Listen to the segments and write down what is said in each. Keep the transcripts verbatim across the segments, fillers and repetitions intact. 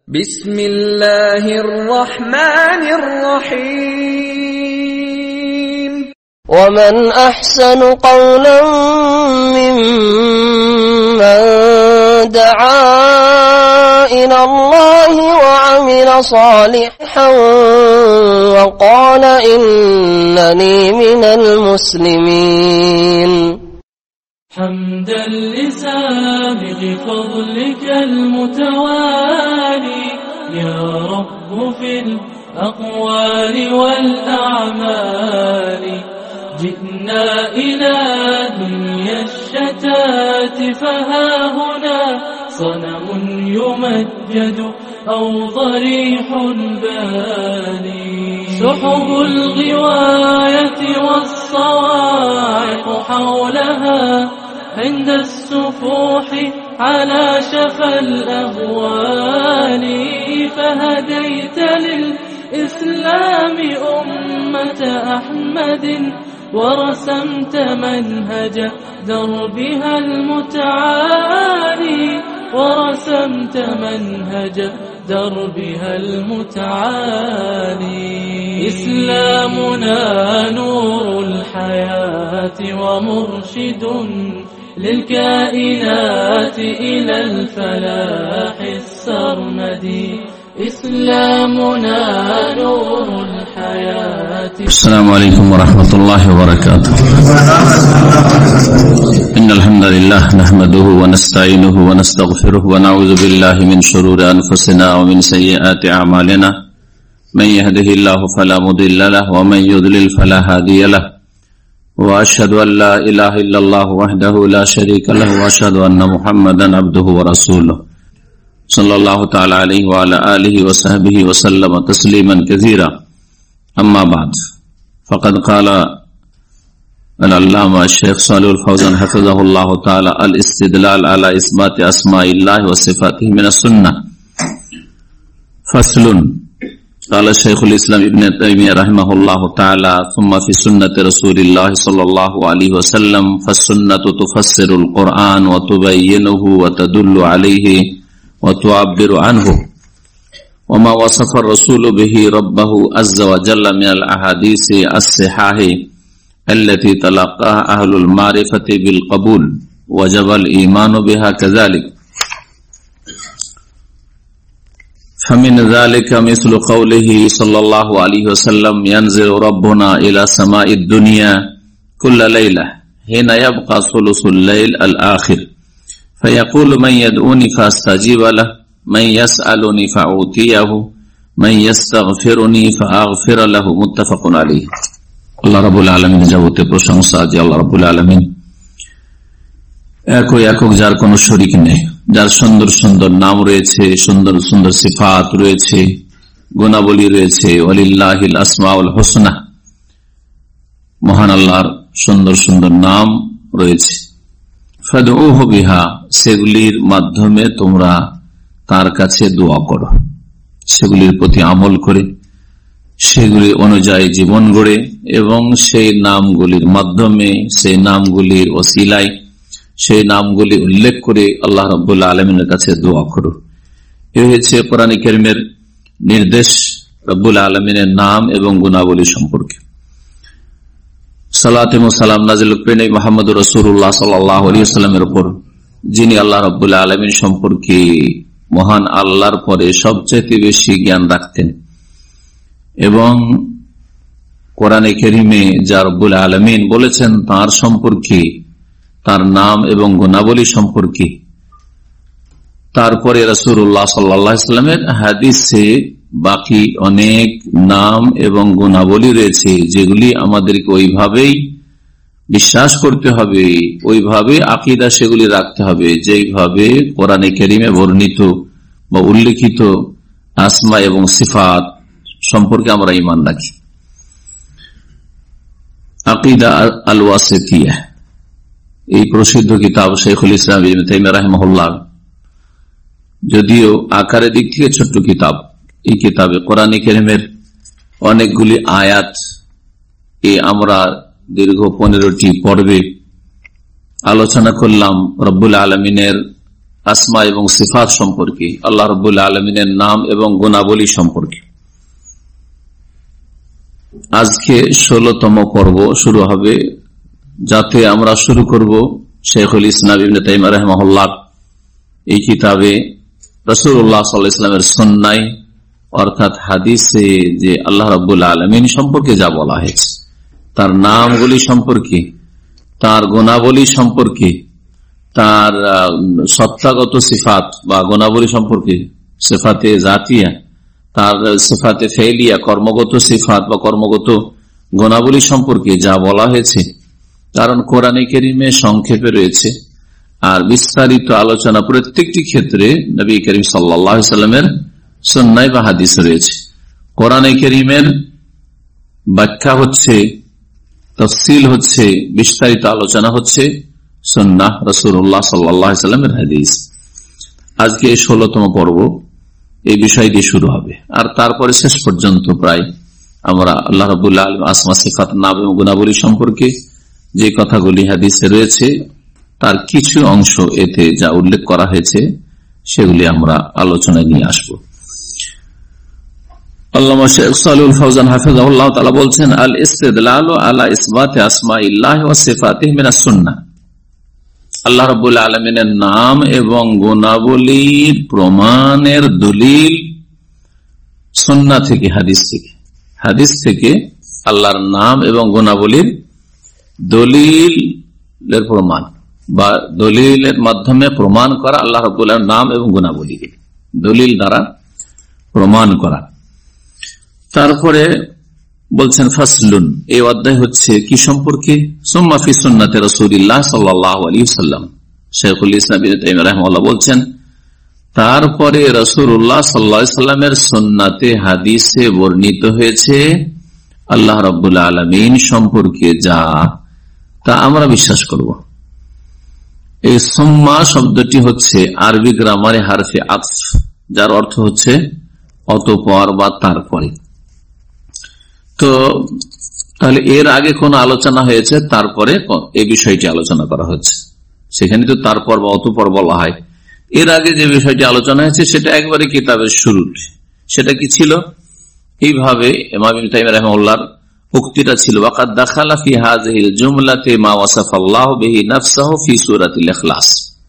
بسم الله الرحمن الرحيم ومن أحسن قولا ممن دعا إلى الله وعمل صالحا وقال إنني من المسلمين حمدا لسابغ فضلك المتوالي يا رب في الأقوال والأعمال جئنا إلى دنيا الشتات فها هنا صنم يمجد أو ضريح باني سحب الغواية والصواعق حولها عند السفوح على شفا الأهوال فهديت للإسلام أمة أحمد ورسمت منهج دربها المتعالي ورسمت منهج دربها المتعالي إسلامنا نور الحياة ومرشد للكائنات إلى الفلاح السرمدي إسلامنا نور الحياة. السلام عليكم ورحمة الله وبركاته. إن الحمد لله نحمده ونستعينه ونستغفره ونعوذ بالله من شرور أنفسنا ومن سيئات أعمالنا من يهده الله فلا مضل له ومن يضلل فلا هادي له وأشهد أن لا إله إلا الله وحده لا شريك له وأشهد أن محمدا عبده ورسوله صلى الله تعالى عليه وعلى آله وصحبه وسلم تسليما كثيرا. أما بعد فقد قال العلامة الشيخ صالح الفوزان حفظه الله تعالى الاستدلال على إثبات أسماء الله وصفاته من السنة. فصل. قال الشيخ الإسلام ابن تيمية رحمه الله تعالى ثم في سنة رسول الله صلى الله عليه وسلم فالسنة تفسر القرآن وتبينه وتدل عليه وتعبر عنه وما وصف الرسول به ربه عز وجل من الأحاديث الصحاح التي تلقاها أهل المعرفة بالقبول وجب الإيمان بها كذلك. فمن ذلك مثل قوله صلى الله عليه وسلم ينزل ربنا إلى سماء الدنيا كل ليلة حين يبقى ثلث الليل الآخر فيقول من يدعوني فاستجيب له من يسألني فأعطيه من يستغفرني فأغفر له متفق عليه. আল্লাহ রাব্বুল আলামিন যাবতীয় প্রশংসা যে আল্লাহ রাব্বুল আলামিন একক একক, যার কোনো শরীক নেই, যার সুন্দর সুন্দর নাম রয়েছে, সুন্দর সুন্দর সিফাত রয়েছে, গুণাবলী রয়েছে। ওয়ালিল্লাহিল আসমাউল হুসনা, মহান আল্লাহর সুন্দর সুন্দর নাম রয়েছে। ফাদউহু বিহা, সেগুলির মাধ্যমে তোমরা তার কাছে দোয়া করো, সেগুলির প্রতি আমল করে সেগুলি অনুযায়ী জীবন গড়ে এবং সেই নামগুলির মাধ্যমে সেই নামগুলির ওসিলায় সেই নামগুলি উল্লেখ করে আল্লাহ রাব্বুল আলামিনের কাছে দোয়া করো। এ হয়েছে কোরআন কারীমের নির্দেশ রাব্বুল আলামিনের নাম এবং গুণাবলী সম্পর্কে। সালাত এবং সালাম নাযিল করেন মুহাম্মদুর রাসূলুল্লাহ সাল্লাল্লাহু আলাইহি ওয়াসাল্লামের উপর, যিনি আল্লাহ রাব্বুল আলামিন সম্পর্কে মহান আল্লাহর পরে সবচেয়ে বেশি জ্ঞান রাখতেন এবং কোরআনে কারীমে যা রাব্বুল আলামিন বলেছেন তার সম্পর্কে, তার নাম এবং গুণাবলী সম্পর্কে, তারপরে রাসূলুল্লাহ সাল্লাল্লাহু আলাইহি ওয়াসাল্লামের হাদিসে বাকি অনেক নাম এবং গুণাবলী রয়েছে যেগুলি আমাদেরকে ওইভাবেই বিশ্বাস করতে হবে, ওইভাবে আকীদা সেগুলি রাখতে হবে যেইভাবে কোরআনে কারীমে বর্ণিত বা উল্লেখিত আসমা এবং সিফাত সম্পর্কে আমরা ঈমান রাখি। আকীদা আল ওয়াসিতিয়া, এই প্রসিদ্ধ কিতাব শাইখুল ইসলাম ইবনে তাইমিয়া রাহিমাহুল্লাহ, যদিও আকারের দিক থেকে ছোট্ট কিতাব, এই কিতাবে কোরআন কারীমের অনেকগুলি আয়াত এই আমরা দীর্ঘ পনেরোটি পর্বে আলোচনা করলাম রব্বুল আলামিনের আসমা এবং সিফাত সম্পর্কে, আল্লাহ রাব্বুল আলামিনের নাম এবং গুণাবলী সম্পর্কে। আজকে ষোলতম পর্ব শুরু হবে, যাতে আমরা শুরু করব শেখুল ইসলাম ইবনে তাইমিয়া রাহিমাহুল্লাহ এই কিতাবে রাসূলুল্লাহ সাল্লাল্লাহু আলাইহি ওয়াসাল্লামের সুন্নাহ অর্থাৎ হাদিসে যে আল্লাহ রাব্বুল আলামিন সম্পর্কে যা বলা হয়েছে, তার নামগুলি সম্পর্কে, তার গুণাবলী সম্পর্কে, তার সত্তাগত সিফাত বা গুণাবলী সম্পর্কে, সিফাতে জাতিয়া, তার সিফাতে ফেলিয়া কর্মগত সিফাত বা কর্মগত গুণাবলী সম্পর্কে যা বলা হয়েছে। কারণ কোরআনে কারীমে সংক্ষেপে রয়েছে আর বিস্তারিত আলোচনা প্রত্যেকটি ক্ষেত্রে নবী করিম সাল্লাল্লাহু আলাইহি ওয়াসাল্লামের সুন্নাহ বা হাদিসে রয়েছে। কোরআনে কারীমের ব্যাখ্যা হচ্ছে, তাফসীল হচ্ছে, বিস্তারিত আলোচনা হচ্ছে সুন্নাহ রাসূলুল্লাহ সাল্লাল্লাহু আলাইহি ওয়াসাল্লামের হাদিস। আজকে ষোলতম পর্ব এই বিষয় দিয়ে শুরু হবে, আর তারপরে শেষ পর্যন্ত প্রায় আমরা আল্লাহ রাব্বুল আলামিন আসমা সিফাত নাম এবং গুণাবলী সম্পর্কে যে কথাগুলি হাদিসে রয়েছে তার কিছু অংশ এতে যা উল্লেখ করা হয়েছে সেগুলি আমরা আলোচনায় নিয়ে আসবো। আল্লামা শেখ সালেহুল ফাওজান হাফিজাহুল্লাহ তাআলা বলছেন, আল ইসতিদলালু আলা ইসবাতি আসমাইল্লাহি ওয়া সিফাতিহি মিনাস সুন্নাহ। আল্লাহ রাব্বুল আলামিনের নাম এবং গুণাবলীর প্রমাণের দলিল সুন্নাহ থেকে, হাদিস থেকে। হাদিস থেকে আল্লাহর নাম এবং গুণাবলীর দলিলের প্রমাণ বা দলিলের মাধ্যমে প্রমাণ করা, আল্লাহ রাব্বুল আলামিনের নাম এবং গুণাবলী দলিল দ্বারা প্রমাণ করা। তারপরে বলছেন ফাসলুন, এই অধ্যায় হচ্ছে কি সম্পর্কে? সুম্মা ফি সুন্নাতি রাসূলিল্লাহ সাল্লাল্লাহু আলাইহি ওয়াসাল্লাম। শেখুল ইসলাম ইবনে তাইমিয়া রাহিমাহুল্লাহ বলছেন, তারপরে রাসূলুল্লাহ সাল্লাল্লাহু আলাইহি ওয়াসাল্লামের সুন্নাতে হাদিসে বর্ণিত হয়েছে আল্লাহ রাব্বুল আলামিন সম্পর্কে যা, তা আমরা বিশ্বাস করব। এই সুম্মা শব্দটি হচ্ছে আরবি গ্রামারে হারফে আতফ, যার অর্থ হচ্ছে অতঃপর বা তারপরে। তো তাহলে এর আগে কোন আলোচনা হয়েছে, তারপরে এই বিষয়টি আলোচনা করা হচ্ছে, সেখানে তো তারপর বা অতঃপর বলা হয়। এর আগে যে বিষয়টি আলোচনা হয়েছে সেটা একবারে কিতাবের শুরুতে। সেটা কি ছিল? এইভাবে ইমাম ইবনে তাইমিয়া রাহিমাহুল্লাহর উক্তিটা ছিল, ওয়াকাদ দাখালা ফি হাযিহিল জুমলাতি মা ওয়াসাফাল্লাহু বিহি নাফসাহু ফি সূরাতিল ইখলাস।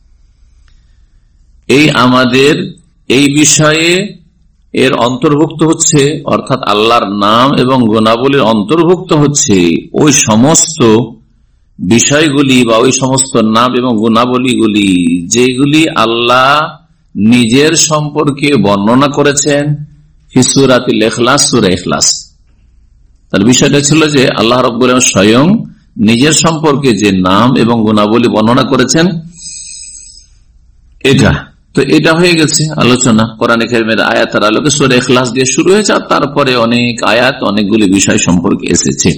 এই আমাদের এই বিষয়ে এর অন্তর্ভুক্ত হচ্ছে, অর্থাৎ আল্লাহর নাম এবং গুণাবলীর অন্তর্ভুক্ত হচ্ছে ওই সমস্ত বিষয়গুলি বা ওই সমস্ত নাম এবং গুণাবলীগুলি যেগুলি আল্লাহ নিজের সম্পর্কে বর্ণনা করেছেন ফি সূরাতিল ইখলাস, সূরা ইখলাস। তার বিষয়টা ছিল যে আল্লাহ রাব্বুল আলামিন স্বয়ং নিজের সম্পর্কে যে নাম এবং গুণাবলী বর্ণনা করেছেন, এটা তো এটা হয়ে গেছে আলোচনা। কোরআনে কারীমের আয়াতের আলোকে সূরা ইখলাস দিয়ে শুরু হয়েছে, আর তারপরে অনেক আয়াত অনেকগুলি বিষয় সম্পর্কে এসেছে।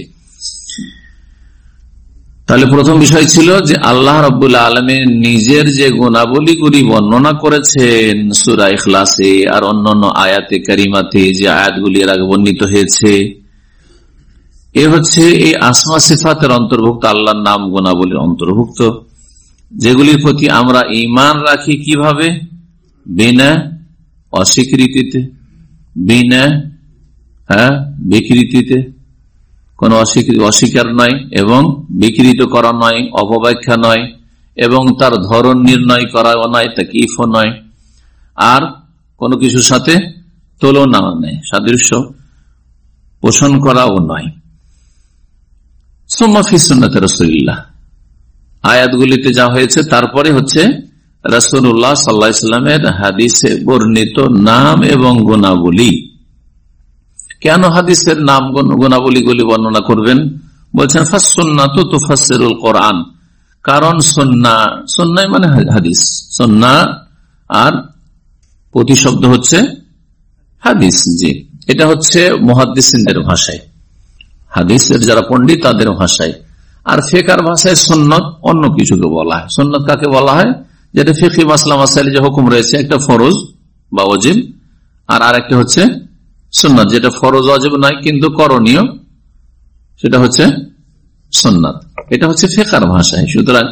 তাহলে প্রথম বিষয় ছিল যে আল্লাহ রাব্বুল আলামিন নিজের যে গুণাবলীগুলি বর্ণনা করেছেন সূরা ইখলাসে আর অন্যান্য আয়াতে কারিমাতে, যে আয়াতগুলি এর আগে বর্ণিত হয়েছে, এ হচ্ছে এই আসমা সিফাতের অন্তর্ভুক্ত, আল্লাহর নাম গুণাবলীর অন্তর্ভুক্ত, যেগুলির প্রতি আমরা ঈমান রাখি। কিভাবে? বিনা অস্বীকৃতিতে, বিনা হ্যাঁ বিকৃতিতে, কোন অস্বীকার নয় এবং বিকৃত করা নয়, অপব্যাখ্যা নয়, এবং তার ধরন নির্ণয় করাও নয়, তাকিফও নয়, আর কোনো কিছুর সাথে তুলনা নেই, সাদৃশ্য পোষণ করাও নয়। সুম্মা ফি সুন্নাতি রাসূলিল্লাহ, আয়াতগুলিতে যা হয়েছে তারপরে হচ্ছে রাসূলুল্লাহ সাল্লাল্লাহু আলাইহি ওয়াসাল্লামের হাদিসে বর্ণিত নাম এবং গুণাবলী। কেন হাদিসের নাম গুণাবলীগুলি বর্ণনা করবেন? বলছেন ফাসসুন্নাতু তুফাসসিরুল কোরআন, কারণ সুন্নাহ, সুন্নাহ মানে হাদিস, সুন্নাহ আর প্রতিশব্দ হচ্ছে হাদিস। জি, এটা হচ্ছে মুহাদ্দিসিনদের ভাষায়, হাদিসের যারা পণ্ডিত তাদের ভাষায়। আর ফিকহের ভাষায় সুন্নাত অন্য কিছুকে বলা হয়। সুন্নাত কাকে বলা হয়? যেটা ফিকহি মাসলা মাসাইলে যে হুকুম রয়েছে, একটা ফরজ বা ওয়াজিব, আর আরেকটা হচ্ছে সুন্নাত, যেটা ফরজ ওয়াজিব নয় কিন্তু করণীয়, সেটা হচ্ছে সুন্নাত। এটা হচ্ছে ফিকহের ভাষায়। সুতরাং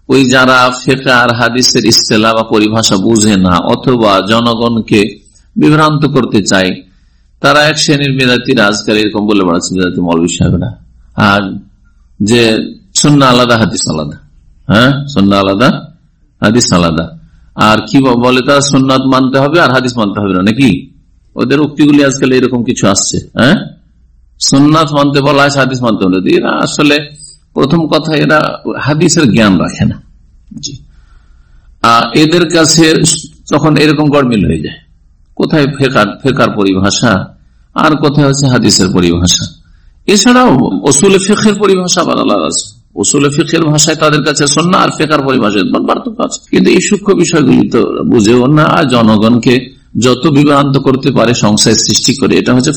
ওই যারা ফিকহ আর হাদিসের ইস্তেলাহ বা পরিভাষা বুঝে না অথবা জনগণকে বিভ্রান্ত করতে চায়, তারা এক শ্রেণীর বিদাতিরা আজকাল এরকম বলে বেড়াচ্ছে, বিদাতি মৌলবী সাহেবরা, আর যে সুন্নাহ আলাদা হাদিস আলাদা, হ্যাঁ সুন্নাহ আলাদা হাদিস আলাদা, আর কি বলে তারা সুন্নাত মানতে হবে আর হাদিস মানতে হবে না, নাকি ওদের উক্তিগুলি আজকাল এরকম কিছু আসছে। হ্যাঁ, সুন্নাত মানতে বলা আছে, হাদিস মানতে হবে। এরা আসলে প্রথম কথা এরা হাদিসের জ্ঞান রাখে না। জি, এদের কাছে তখন এরকম গড়মিল হয়ে যায়, কোথায় ফেকার ফেকার পরিভাষা আর কোথায় হচ্ছে হাদিসের পরিভাষা। এছাড়াও উসুলে ফিকহের পরিভাষা আলাদা আছে, উসুলে ফিকহের ভাষায় তাদের কাছে সুন্নাহ আর ফিকহের পরিভাষায় পার্থক্য আছে। কিন্তু এই সূক্ষ্ম বিষয়গুলি তো বুঝেও না, আর জনগণকে যত বিভ্রান্ত করতে পারে, সংশয় সৃষ্টি করে। এটা হচ্ছে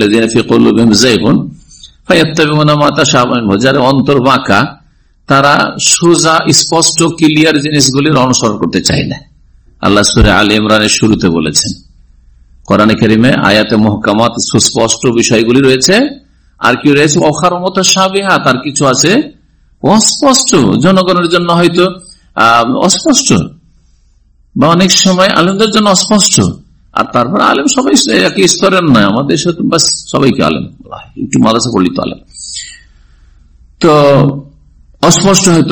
যারা অন্তর বাঁকা, তারা সোজা স্পষ্ট ক্লিয়ার জিনিসগুলির অনুসরণ করতে চায় না। আল্লাহ সূরা আলে ইমরানের শুরুতে বলেছেন, কোরআনে কারিমে আয়াতে মুহকামাত সুস্পষ্ট বিষয়গুলি রয়েছে, আর কি রয়েছে অখার মতো সাবিহাত, আর কিছু আছে অস্পষ্ট, জনগণের জন্য হয়তো আহ অস্পষ্ট, বা অনেক সময় আলেমদের জন্য অস্পষ্ট। আর তারপর আলেম সবাই একই স্তরের নয়, আমাদের সাথে বাস সবাইকে আলেম, একটু মাদ্রাসা পড়লি তো আলেম, তো অস্পষ্ট হয়তো।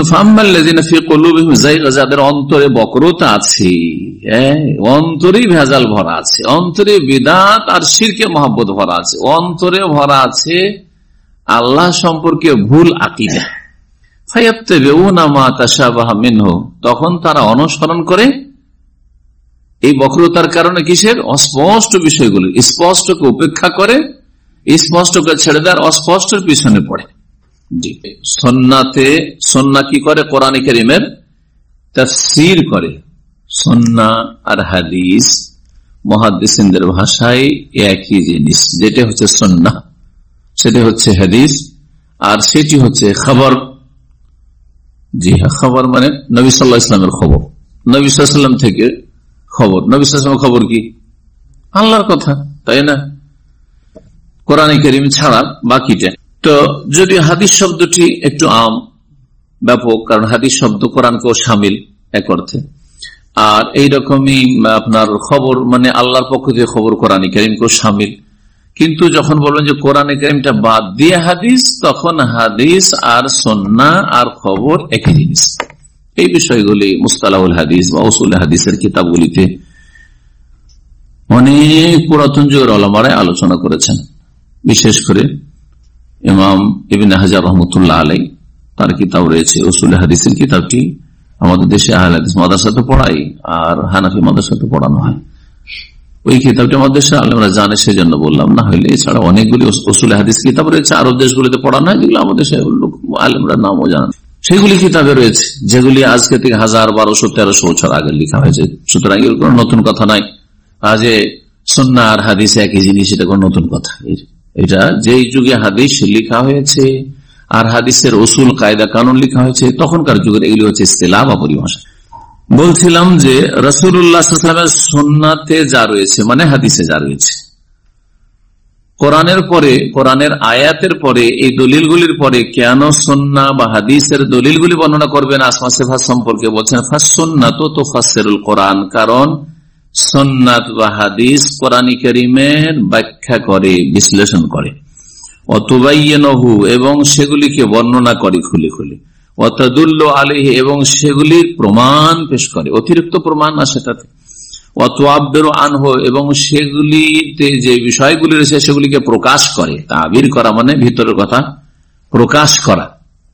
যাদের অন্তরে বক্রতা আছে, অন্তরেই ভেজাল ভরা আছে, অন্তরে বিদআত আর শিরকে মহব্বত ভরা আছে, অন্তরে ভরা আছে আল্লাহ সম্পর্কে ভুল আকীদা, ফায়াত্তাবিউনা মা তাশাবাহা মিনহু, তখন তারা অনুসরণ করে এই বক্রতার কারণে কিসের অস্পষ্ট বিষয়গুলি, স্পষ্টকে উপেক্ষা করে, স্পষ্টকে ছেড়ে দেয়, অস্পষ্টের পিছনে পড়ে। সুন্নাতে সুন্নাহ কি করে, কোরআন কারীমের তাফসীর করে। সুন্নাহ আর হাদিস মুহাদ্দিসিনদের ভাষায় একই জিনিস, যেটা হচ্ছে সুন্নাহ সেটা হচ্ছে হাদিস, আর সেটি হচ্ছে খবর। জি হ্যাঁ, খবর মানে নবী সাল্লাল্লাহু আলাইহি ওয়াসাল্লামের খবর, নবী সাল্লাল্লাহু আলাইহি ওয়াসাল্লাম থেকে খবর। নবী সাল্লাল্লাহু আলাইহি ওয়াসাল্লামের খবর কি? আল্লাহর কথা, তাই না? কোরআনে কারীম ছাড়া বাকিটা। তো যদি হাদিস শব্দটি একটু আম ব্যাপক, কারণ হাদিস শব্দ কোরআনকেও শামিল এক অর্থে, আর এইরকমই আপনার খবর মানে আল্লাহর পক্ষ থেকে খবর কোরআনে কারীমকেও শামিল। কিন্তু যখন বলবেন যে কোরআনে কারীমটা বাদ দিয়ে হাদিস, তখন হাদিস আর সুন্নাহ আর খবর একই জিনিস। এই বিষয়গুলি মুস্তালাহুল হাদিস বা উসুল হাদিসের কিতাবগুলিতে অনেক পুরাতন যুগের ওলামারা আলোচনা করেছেন। বিশেষ করে ইমাম ইবনে হাজার রহমতুল্লাহ আলাই, তার কিতাব রয়েছে উসুল হাদিসের কিতাবটি আমাদের দেশে আহলে হাদিস মাদ্রাসাতে পড়াই, আর হানাফি মাদ্রাসাতে পড়ানো হয়। ওই কিতাবটি আমাদের দেশে আলেমরা জানে, সেজন্য বললাম, না হলে এছাড়া অনেকগুলি উসুল হাদিস কিতাব রয়েছে আরব দেশগুলিতে পড়ানো হয়, যেগুলো আমাদের দেশে আলেমরা নামও জানেন। সেগুলি কিতাবে রয়েছে যেগুলি আজকে থেকে হাজার বারোশো তেরোশো বছর আগে লেখা হয়েছে। সুতরাং এর কোন নতুন কথা নাই। আজ সুন্নাহ আর হাদিস একই জিনিস, এটা কোন নতুন কথা। এটা যেই যুগে হাদিস লেখা হয়েছে আর হাদিসের উসুল কায়দা কানুন লেখা হয়েছে, তখনকার যুগের এগুলি হচ্ছে ইসতিলাহ বা পরিভাষা। বলছিলাম যে রাসূলুল্লাহ সাল্লাল্লাহু আলাইহি ওয়াসাল্লামের সুন্নাতে যা রয়েছে মানে হাদিসে যা রয়েছে, কোরআনের পরে, কোরআনের আয়াতের পরে, এই দলিলগুলির পরে কেন সুন্নাহ বা হাদিসের দলিলগুলি বর্ণনা করবেন আসমা সিফাত সম্পর্কে? বলছেন ফাসসুন্নাতু তুফাসসিরুল কোরআন, কারণ সুন্নাত বা হাদিস কোরআন কারীমের ব্যাখ্যা করে, বিশ্লেষণ করে, ওয়া তুবায়্যিনুহু, এবং সেগুলিকে বর্ণনা করে খুলে খুলে, ওয়া তাদুল্লু আলাইহি, এবং সেগুলির প্রমাণ পেশ করে, অতিরিক্ত প্রমাণ না সেটাতে, ওয়া তুআব্বিরু আনহু, এবং সেগুলিতে যে বিষয়গুলি রয়েছে সেগুলিকে প্রকাশ করে। তাবির করা মানে ভিতরের কথা প্রকাশ করা।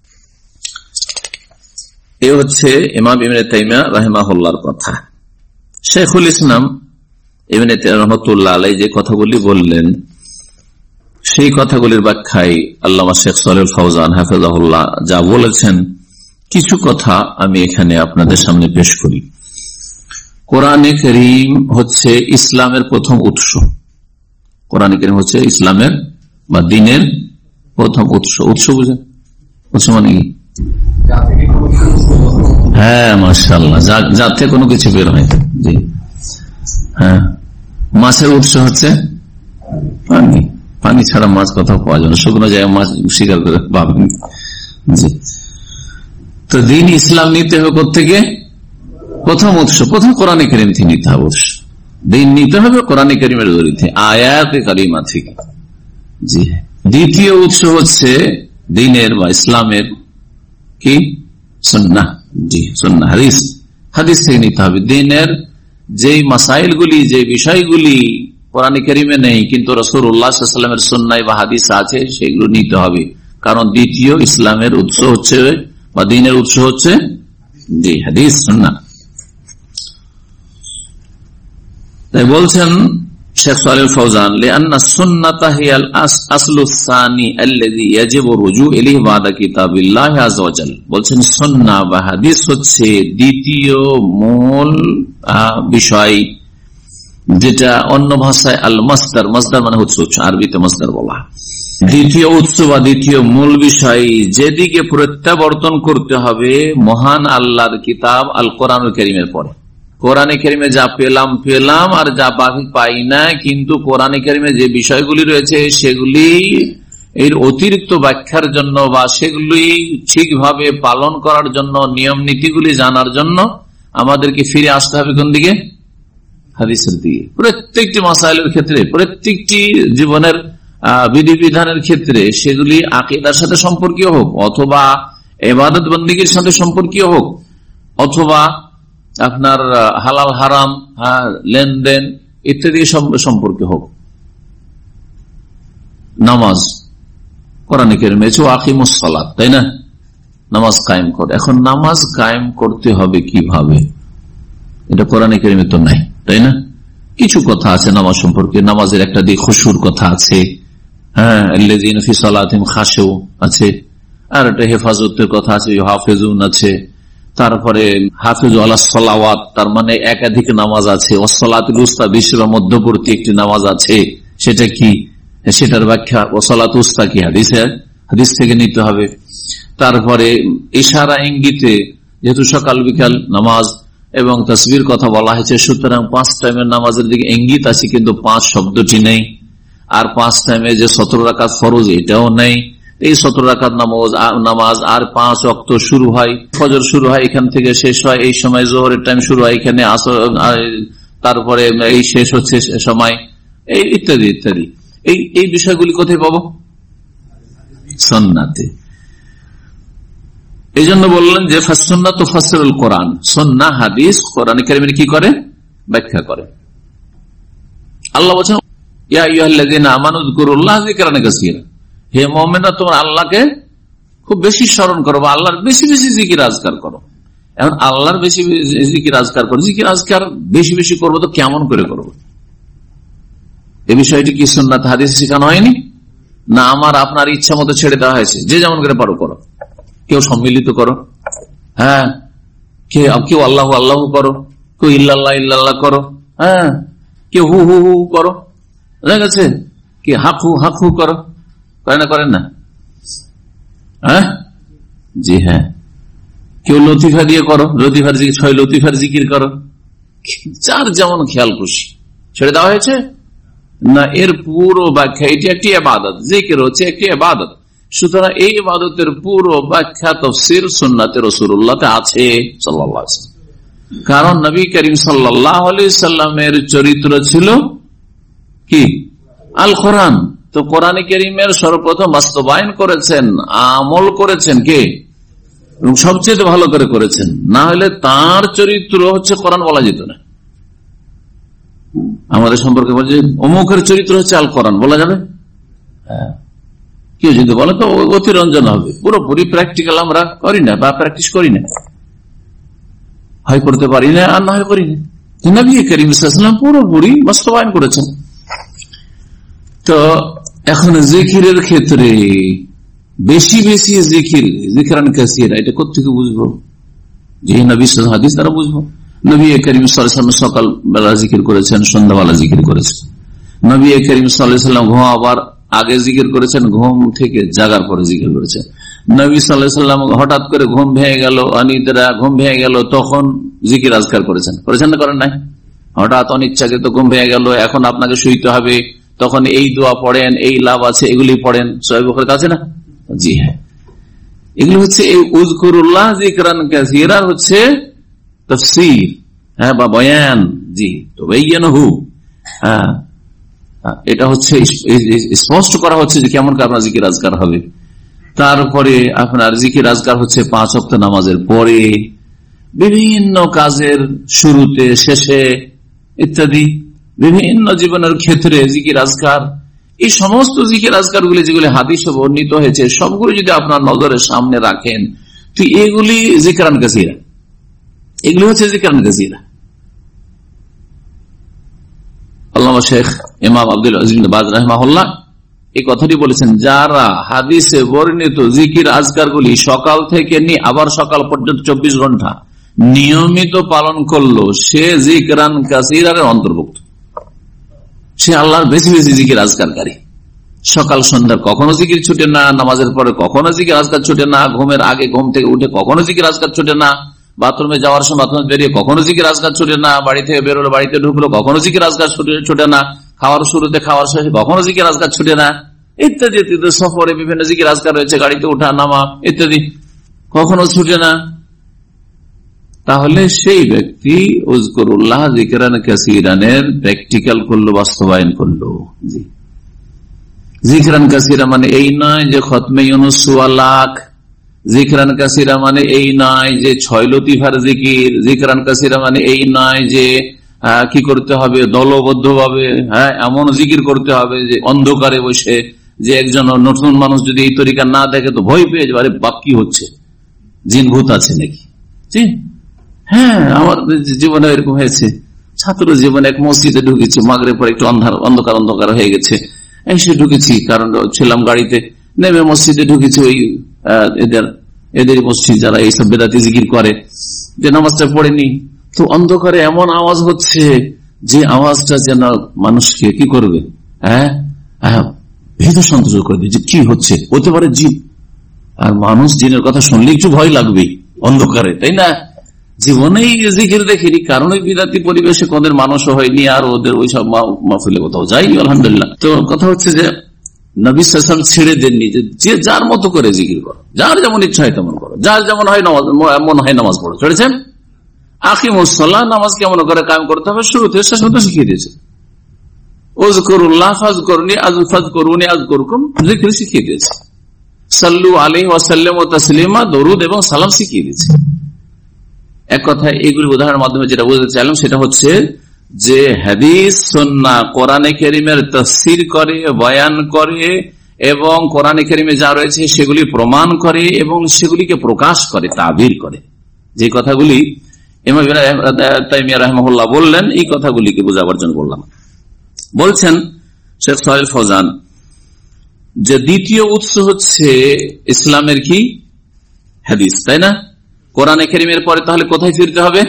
এ হচ্ছে ইমাম ইবনে তাইমিয়া রাহিমাহুল্লাহর কথা। শেখুল ইসলাম ইবনে তাইমিয়া রাহমাতুল্লাহ আলাইহি যে কথাগুলি বললেন, সেই কথাগুলির ব্যাখ্যায় আল্লামা শেখ সালেহুল ফাওজান হাফেজাহুল্লাহ যা বলেছেন, কিছু কথা আমি এখানে আপনাদের সামনে পেশ করি। কোরআনে কারীম হচ্ছে ইসলামের প্রথম উৎস। কোরআনে কারীম হচ্ছে ইসলামের বা দ্বীনের প্রথম উৎস। উৎস বুঝেন? উৎস মানে কি? হ্যাঁ, মাশাআল্লাহ, যার থেকে কোনো কিছু বের হয়। জি হ্যাঁ, মাছের উৎস হচ্ছে পানি। পানি ছাড়া মাছ কোথাও পাওয়া যায় না, শুকনো জায়গায় মাছ শিকার করে পাবেন। জি, তো দিন ইসলাম নিতে হবে কোত্থেকে? প্রথম উৎস প্রথম কোরআনে কারীম থেকে নিতে হবে। উৎস দিন নিতে হবে কোরআনে কারীমের জরিতে, আয়াতে কারিমা থেকে। জি, দ্বিতীয় উৎস হচ্ছে দিনের বা ইসলামের কি? সুন্নাহ। জি, সুন্নাহ, হাদিস। হাদিস থেকে নিতে হবে। দিনের যে মাসাইলগুলি, যে বিষয়গুলি কোরআনে কারীমে নেই কিন্তু রাসূলুল্লাহ সাল্লাল্লাহু আলাইহি ওয়াসাল্লামের সুন্নাহ বা হাদিস আছে, সেগুলো নিতে হবে। কারণ দ্বিতীয় ইসলামের উৎস হচ্ছে বা দিনের উৎস হচ্ছে জি হাদিস, সুন্নাহ। তাই বলছেন শেখ সালেহ ফৌজান, লিআন্না সুন্নাতা হিয়াল আসলু সানি আল্লাযী ইয়াজিবু রুজু ইলাইহি বা'দা কিতাবিল্লাহি আযজা ওয়া জাল। বলছেন সুন্নাহ বা হাদিস হচ্ছে দ্বিতীয় মূল বিষয়, যেটা অন্য ভাষায় আল মাসদার, মাসদার মানে হচ্ছে উৎস, আরবিতে মাসদার বলা। দ্বিতীয় উৎস বা দ্বিতীয় মূল বিষয় যেদিকে প্রত্যাবর্তন করতে হবে মহান আল্লাহর কিতাব আল কোরআনুল কারীমের পরে। কোরআনে কারীমে যা পেলাম পেলাম আর যা বাকি পাই না, কিন্তু কোরআনে কারীমে যে বিষয়গুলি রয়েছে সেগুলি এর অতিরিক্ত ব্যাখ্যার জন্য বা সেগুলি ঠিকভাবে পালন করার জন্য, নিয়ম নীতিগুলি জানার জন্য আমাদেরকে ফিরে আসতে হবে কোন দিকে? হাদিসের দিকে। প্রত্যেকটি মাসাইলের ক্ষেত্রে, প্রত্যেকটি জীবনের বিধিবিধানের ক্ষেত্রে, সেগুলি আকীদার সাথে সম্পর্কীয় হোক, অথবা ইবাদত বন্দেগীর সাথে সম্পর্কীয় হোক, অথবা আপনার হালাল হারাম লেনদেন ইত্যাদি সম্পর্কে হোক। নামাজ কোরআনে কারীমে আছে আকিমুস সালাত, তাই না? নামাজ কায়েম করে। এখন নামাজ কায়েম করতে হবে কিভাবে, এটা কোরআনে কারীমে তো নাই, তাই না? কিছু কথা আছে নামাজ সম্পর্কে। নামাজের একটা দিক খুশুর কথা আছে, হ্যাঁ, আল্লাযীনা ফি সালাতিহিম খাশিউন আছে, আর একটা হেফাজতের কথা আছে, হাফেজুন আছে। তারপরে হাফিজু আলাস সালাওয়াত, তার মানে একাধিক নামাজ আছে। ওয়াসসালাতুল উসতা, বিশেষ মধ্যবর্তী একটি নামাজ আছে, সেটা কি? সেটার ব্যাখ্যা ওয়াসসালাতুল উসতা কি? হাদিসে, হাদিস থেকে নিতে হবে। তারপরে ইশারা ইঙ্গিতে, যেহেতু সকাল বিকাল নামাজ এবং তাসবির কথা বলা হয়েছে, সুতরাং পাঁচ টাইমের নামাজের দিকে ইঙ্গিত আছে, কিন্তু পাঁচ শব্দটি নেই। আর পাঁচ টাইমে যে সতেরো রাকাত ফরজ, এটাও নেই। এই সতেরো রাকাত নামাজ নামাজ আর পাঁচ ওয়াক্ত শুরু হয়, ফজর শুরু হয় এখান থেকে, শেষ হয় এই সময়, জোহরের টাইম শুরু হয় এখানে, আসর তারপরে এই শেষ হচ্ছে সময়, এই ইত্যাদি ইত্যাদি। এই এই বিষয়গুলি কোথায় পাবো? সুন্নাতে। এই জন্য বললেন যে ফাসসুন্নাহ তুফাসসিরুল কোরআন, সুন্নাহ হাদিস কোরআন কারীমের কি করে? ব্যাখ্যা করে। আল্লাহ বলেন ইয়া আইয়ুহাল্লাযীনা আমানু যকুরুল্লাহ যিকরান কাসীরা, হে মুমিনরা তোমরা আল্লাহকে খুব বেশি স্মরণ করো বা আল্লাহর বেশি বেশি জিকির আজকার করো। এখন আল্লাহর বেশি জিকির আজকার করো, জিকির আজকার বেশি বেশি করবো তো কেমন করে করবো? এই বিষয়টি কি সুন্নাত হাদিসে শেখানো হয়নি? না আমার আপনার ইচ্ছা মতো ছেড়ে দেওয়া হয়েছে, যে যেমন করে পারো করো। কেউ সম্মিলিত করো, হ্যাঁ, কেউ আল্লাহ আল্লাহ করো, কেউ ইল্লাল্লাহ ইল্লাল্লাহ করো, হ্যাঁ, কেউ হু হু হু করো, বুঝা গেছে? কি হাক হু হাক হু করো, করেন না করেন না? হ্যাঁ, জি হ্যাঁ। কেউ লতিফা দিয়ে করো, লতিফার জিকির, ছয় লতিফার জিকির করো, যার যেমন খেয়াল খুশি। ছেড়ে দেওয়া হয়েছে না, এর পুরো ব্যাখ্যা, এটি একটি ইবাদত, জিকির হচ্ছে একটি ইবাদত। সুতরাং এই ইবাদতের পুরো ব্যাখ্যা তাফসীর সুন্নাতে রাসূলুল্লাহতে আছে সাল্লাল্লাহু আলাইহি ওয়াসাল্লাম। কারণ নবী করিম সাল্লাল্লাহু আলাইহি সাল্লামের চরিত্র ছিল কি? আল কোরআন। তো কোরআনে কারীমের সর্বপ্রথম বাস্তবায়ন করেছেন, আমল করেছেন কে? এবং সবচেয়ে ভালো করে করেছেন। না হলে তার চরিত্র হচ্ছে কোরআন বলা যেত না। আমাদের সম্পর্কে বলছে অমুকের চরিত্র হচ্ছে আল কোরআন, বলা যাবে? হ্যাঁ, কেউ যদি বলে তো অতিরঞ্জন হবে। পুরোপুরি প্র্যাকটিক্যাল আমরা করি না বা প্র্যাকটিস করি না, হয় করতে পারি না আর না হয় করি না। নবী করিম সাল্লাল্লাহু আলাইহি ওয়াসাল্লাম পুরোপুরি বাস্তবায়ন করেছেন। তো এখন জিকিরের ক্ষেত্রে বেশি বেশি জিকির, জিকরান কাসীরা, এটা কোত্থেকে বুঝবো? যে নবী সাল্লাল্লাহু আলাইহি ওয়াসাল্লাম হাদিস দ্বারা বুঝবো। নবী করিম সাল্লাল্লাহু আলাইহি ওয়াসাল্লাম সকাল বেলা জিকির করেছেন, সন্ধ্যাবেলা জিকির করেছেন। নবী করিম সাল্লাল্লাহু আলাইহি ওয়াসাল্লাম ঘুমাবার আগে জিকির করেছেন, ঘুম থেকে জাগার পরে জিকির করেছেন। নবী সাল্লাল্লাহু আলাইহি ওয়াসাল্লাম হঠাৎ করে ঘুম ভেঙে গেল, অনিদ্রা ঘুম ভেঙে গেল, তখন জিকির আজকার করেছেন। করেছেন না করেন নাই? হঠাৎ অনিচ্ছাকৃত ঘুম ভেঙে গেল, এখন আপনাকে শুইতে হবে, তখন এই দোয়া পড়েন, এই লাভ আছে, এগুলি পড়েন। সহিহ বুখারীতে আছে না? জি হ্যাঁ। এগুলো হচ্ছে এই উযকুরুল্লাহ যিকরান কাসীরা হচ্ছে তাফসীর, হ্যাঁ, বা বয়ান, জি তুবাইয়ানহু, হ্যাঁ, এটা হচ্ছে স্পষ্ট করা হচ্ছে যে কেমন আপনার জিকির আজকার হবে। তারপরে আপনার জিকির আজকার হচ্ছে পাঁচ ওয়াক্ত নামাজের পরে, বিভিন্ন কাজের শুরুতে, শেষে ইত্যাদি, বিভিন্ন জীবনের ক্ষেত্রে জিকির আজকার। এই সমস্ত জিকির আজকার গুলি যেগুলি হাদিসে বর্ণিত হয়েছে সবগুলো যদি আপনার নজরের সামনে রাখেন, তো এগুলি জিকরান কাসীরা, এগুলি হচ্ছে জিকরান কাসীরা। আল্লামা শেখ ইমাম আব্দুল আজিজ বিন বাজ রাহিমাহুল্লাহ এই কথাটি বলেছেন, যারা হাদিসে বর্ণিত জিকির আজকার গুলি সকাল থেকে নিয়ে আবার সকাল পর্যন্ত চব্বিশ ঘন্টা নিয়মিত পালন করলো, সে জিকরান কাসীরার অন্তর্ভুক্ত, সে আল্লাহর বেশি বেশি জিকির আজকারকারী। সকাল সন্ধ্যার কখনো জিকির ছুটে না, নামাজের পরে কখনো জিকির আজকার ছুটে না, ঘুমের আগে ঘুম থেকে উঠে কখনো জিকির আজকার ছুটে না, বাথরুমে যাওয়ার সময় বাথরুমে বেরিয়ে কখনো জিকির আজকার ছুটে না, বাড়ি থেকে বেরোলো বাড়িতে ঢুকলো কখনো জিকির আজকার ছুটে না, খাওয়ার শুরুতে খাওয়ার শেষে কখনো জিকির আজকার ছুটে না, ইত্যাদি ইত্যাদি। সফরে বিভিন্ন জিকির আজকার রয়েছে, গাড়িতে ওঠা নামা ইত্যাদি, কখনো ছুটে না। তাহলে সেই ব্যক্তি উযকুরুল্লাহ যিকরান কাসীরানের প্র্যাকটিক্যাল করলো, বাস্তবায়ন করলো। জি, যিকরান কাসীরা মানে এই নয় যে খতমে ইউনূস সোয়া লাখ, যিকরান কাসীরা মানে এই নয় যে ছয় লতিফার জিকির, যিকরান কাসীরা মানে এই নয় যে কি করতে হবে দলবদ্ধ ভাবে, হ্যাঁ, এমন জিকির করতে হবে যে অন্ধকারে বসে, যে একজন নতুন মানুষ যদি এই তরিকা না দেখে তো ভয় পেয়ে যাবে, আরে বাপ কি হচ্ছে, জিন ভূত আছে নাকি। জি হ্যাঁ, আমার জীবনে এরকম হয়েছে। ছাত্র জীবনে এক মসজিদে ঢুকেছি, মাগরিবের পর একটু অন্ধকার অন্ধকার হয়ে গেছে, এসে ঢুকেছি, কারণ ছিলাম গাড়িতে, নেমে মসজিদে ঢুকেছি। ওই এদের এদের মসজিদ যারা এইসব বেদাতি জিকির করে, যে নামাজটা পড়েনি, তো অন্ধকারে এমন আওয়াজ হচ্ছে যে আওয়াজটা যেন মানুষকে কি করবে, হ্যাঁ হ্যাঁ ভীত সন্ত্রস্ত করে দিচ্ছে, কি হচ্ছে, হতে পারে জিন। আর মানুষ জিনের কথা শুনলে একটু ভয় লাগবে অন্ধকারে, তাই না? জীবনেই জিকির দেখিনি, কারণ ওই বিরাতি পরিবেশে কদের মানুষও হয়নি, আর ওদের ওই সব মাহফিলে কোথাও যাইনি, আলহামদুলিল্লাহ। তো কথা হচ্ছে যে নবী সাল্লাল্লাহু আলাইহি ওয়াসাল্লাম ছেড়ে দেননি যে যার মতো করে জিকির করো, যার যেমন ইচ্ছা হয় তেমন করো, যার যেমন হয় নামাজ মন হয় নামাজ পড়ো। ছেড়েছেন আকিমুস সালাহ, নামাজ কেমন করে কায়েম করতে হবে শুরুতে শেষ পর্যন্ত শিখিয়ে দিয়েছে। উযকুরুল্লাহ ফাযকুরনি ফাযকুরুনি আযকুরকুম, জিকির শিখিয়ে দিয়েছে। সাল্লু আলাইহি ওয়া সাল্লিমু তাসলিমা, দরুদ এবং সালাম শিখিয়ে দিয়েছে। এক কথায় এগুলি উদাহরণের মাধ্যমে যেটা বুঝতে চাইলাম সেটা হচ্ছে যে হাদিস সুন্নাহ কোরআনে কারীমের তাফসীর করে, বয়ান করে, এবং কোরআনে কারীমে যা রয়েছে সেগুলি প্রমাণ করে এবং সেগুলিকে প্রকাশ করে, তাবির করে। যে কথাগুলি ইমাম ইবনে তাইমিয়া রাহিমাহুল্লাহ বললেন, এই কথাগুলিকে বোঝাবার জন্য বললাম। বলছেন শেখ সালেহ ফৌজান যে দ্বিতীয় উৎস হচ্ছে ইসলামের কি হাদিস, তাই না? কোরআনে কারীমের পরে তাহলে কোথায় ফিরতে হবে?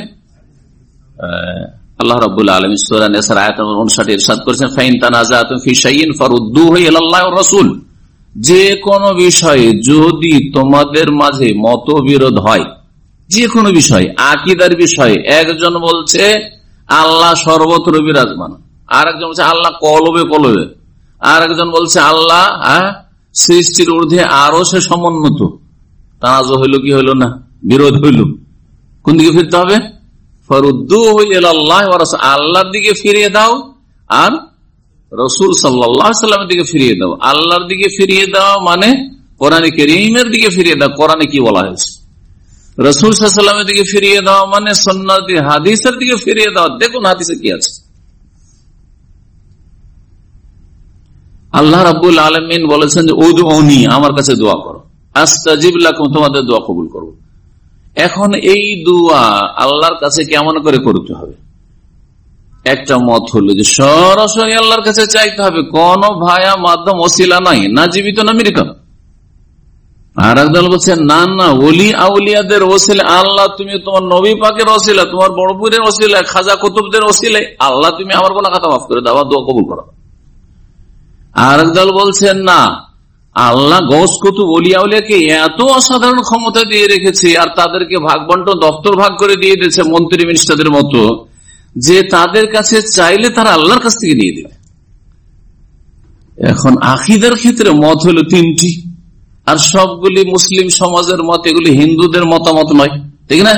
আল্লাহ রাব্বুল আলামিন সূরা নিসার আয়াত নম্বর উনষাট এ ইরশাদ করেছেন, ফাইন তানাযাতুম ফি শাইইন ফারুদ্দুহু ইলাল্লাহি ওয়া রাসূল। যে কোনো বিষয়ে যদি তোমাদের মাঝে মতবিরোধ হয়, যে কোনো বিষয়, আকীদার বিষয়ে, একজন বলছে আল্লাহ সর্বত্র বিরাজমান, আর একজন বলছে আল্লাহ কলবে কলবে, আর একজন বলছে আল্লাহ সৃষ্টির ঊর্ধ্বে আরো সে সমুন্নত, তানাজু হইল কি হইল না, বিরোধ হইল, কোন দিকে ফিরতে হবে? ফারুদ্দুহু ইলাল্লাহি ওয়া রাসূল, আল্লাহর দিকে ফিরিয়ে দাও আর রাসূল সাল্লাল্লাহু আলাইহি ওয়াসাল্লামের দিকে ফিরিয়ে দাও। আল্লাহর দিকে ফিরিয়ে দাও মানে কোরআনে কারীমের দিকে ফিরিয়ে দাও, কোরআনে কি বলা হয়েছে। রাসূল সাল্লাল্লাহু আলাইহি ওয়াসাল্লামের দিকে ফিরিয়ে দাও মানে সুন্নাত হাদিসের দিকে ফিরিয়ে দাও, দেখুন হাদিসে কি আছে। আল্লাহ রাব্বুল আলামিন বলেছেন যে উদউনি, আমার কাছে দোয়া করো, আস্তাজিব লাকুম, তোমাদের দোয়া কবুল করব। এখন এই দোয়া আল্লাহর কাছে কেমন করে করতে হবে? একটা মত হলো যে সরাসরি আল্লাহর কাছে চাইতে হবে, কোন ভায়া মাধ্যম ওসিলা নাই, না জীবিত না মৃত। আর একদল বলছে না না, ওলি আউলিয়াদের ওসিলা, আল্লাহ তুমি তোমার নবী পাকের ওসিলা, তোমার বড় পীরের ওসিলা, খাজা কুতুবদের ওসিলায় আল্লাহ তুমি আমার গুনাহ খাতা মাফ করে দাও, দোয়া কবুল করো। আর একদল বলছেন না, আল্লাহ গৌস কুতুব ওলিয়া উলিয়াকে এত অসাধারণ ক্ষমতা দিয়ে রেখেছে আর তাদেরকে ভাগ বন্টন দপ্তর ভাগ করে দিয়ে দিয়েছে মন্ত্রী মিনিস্টারদের মতো, যে তাদের কাছে চাইলে তারা আল্লাহর কাছ থেকে দিয়ে দেবে। এখন আকীদার ক্ষেত্রে মত হলো তিনটি, আর সবগুলি মুসলিম সমাজের মত, এগুলি হিন্দুদের মতামত নয়, ঠিক না?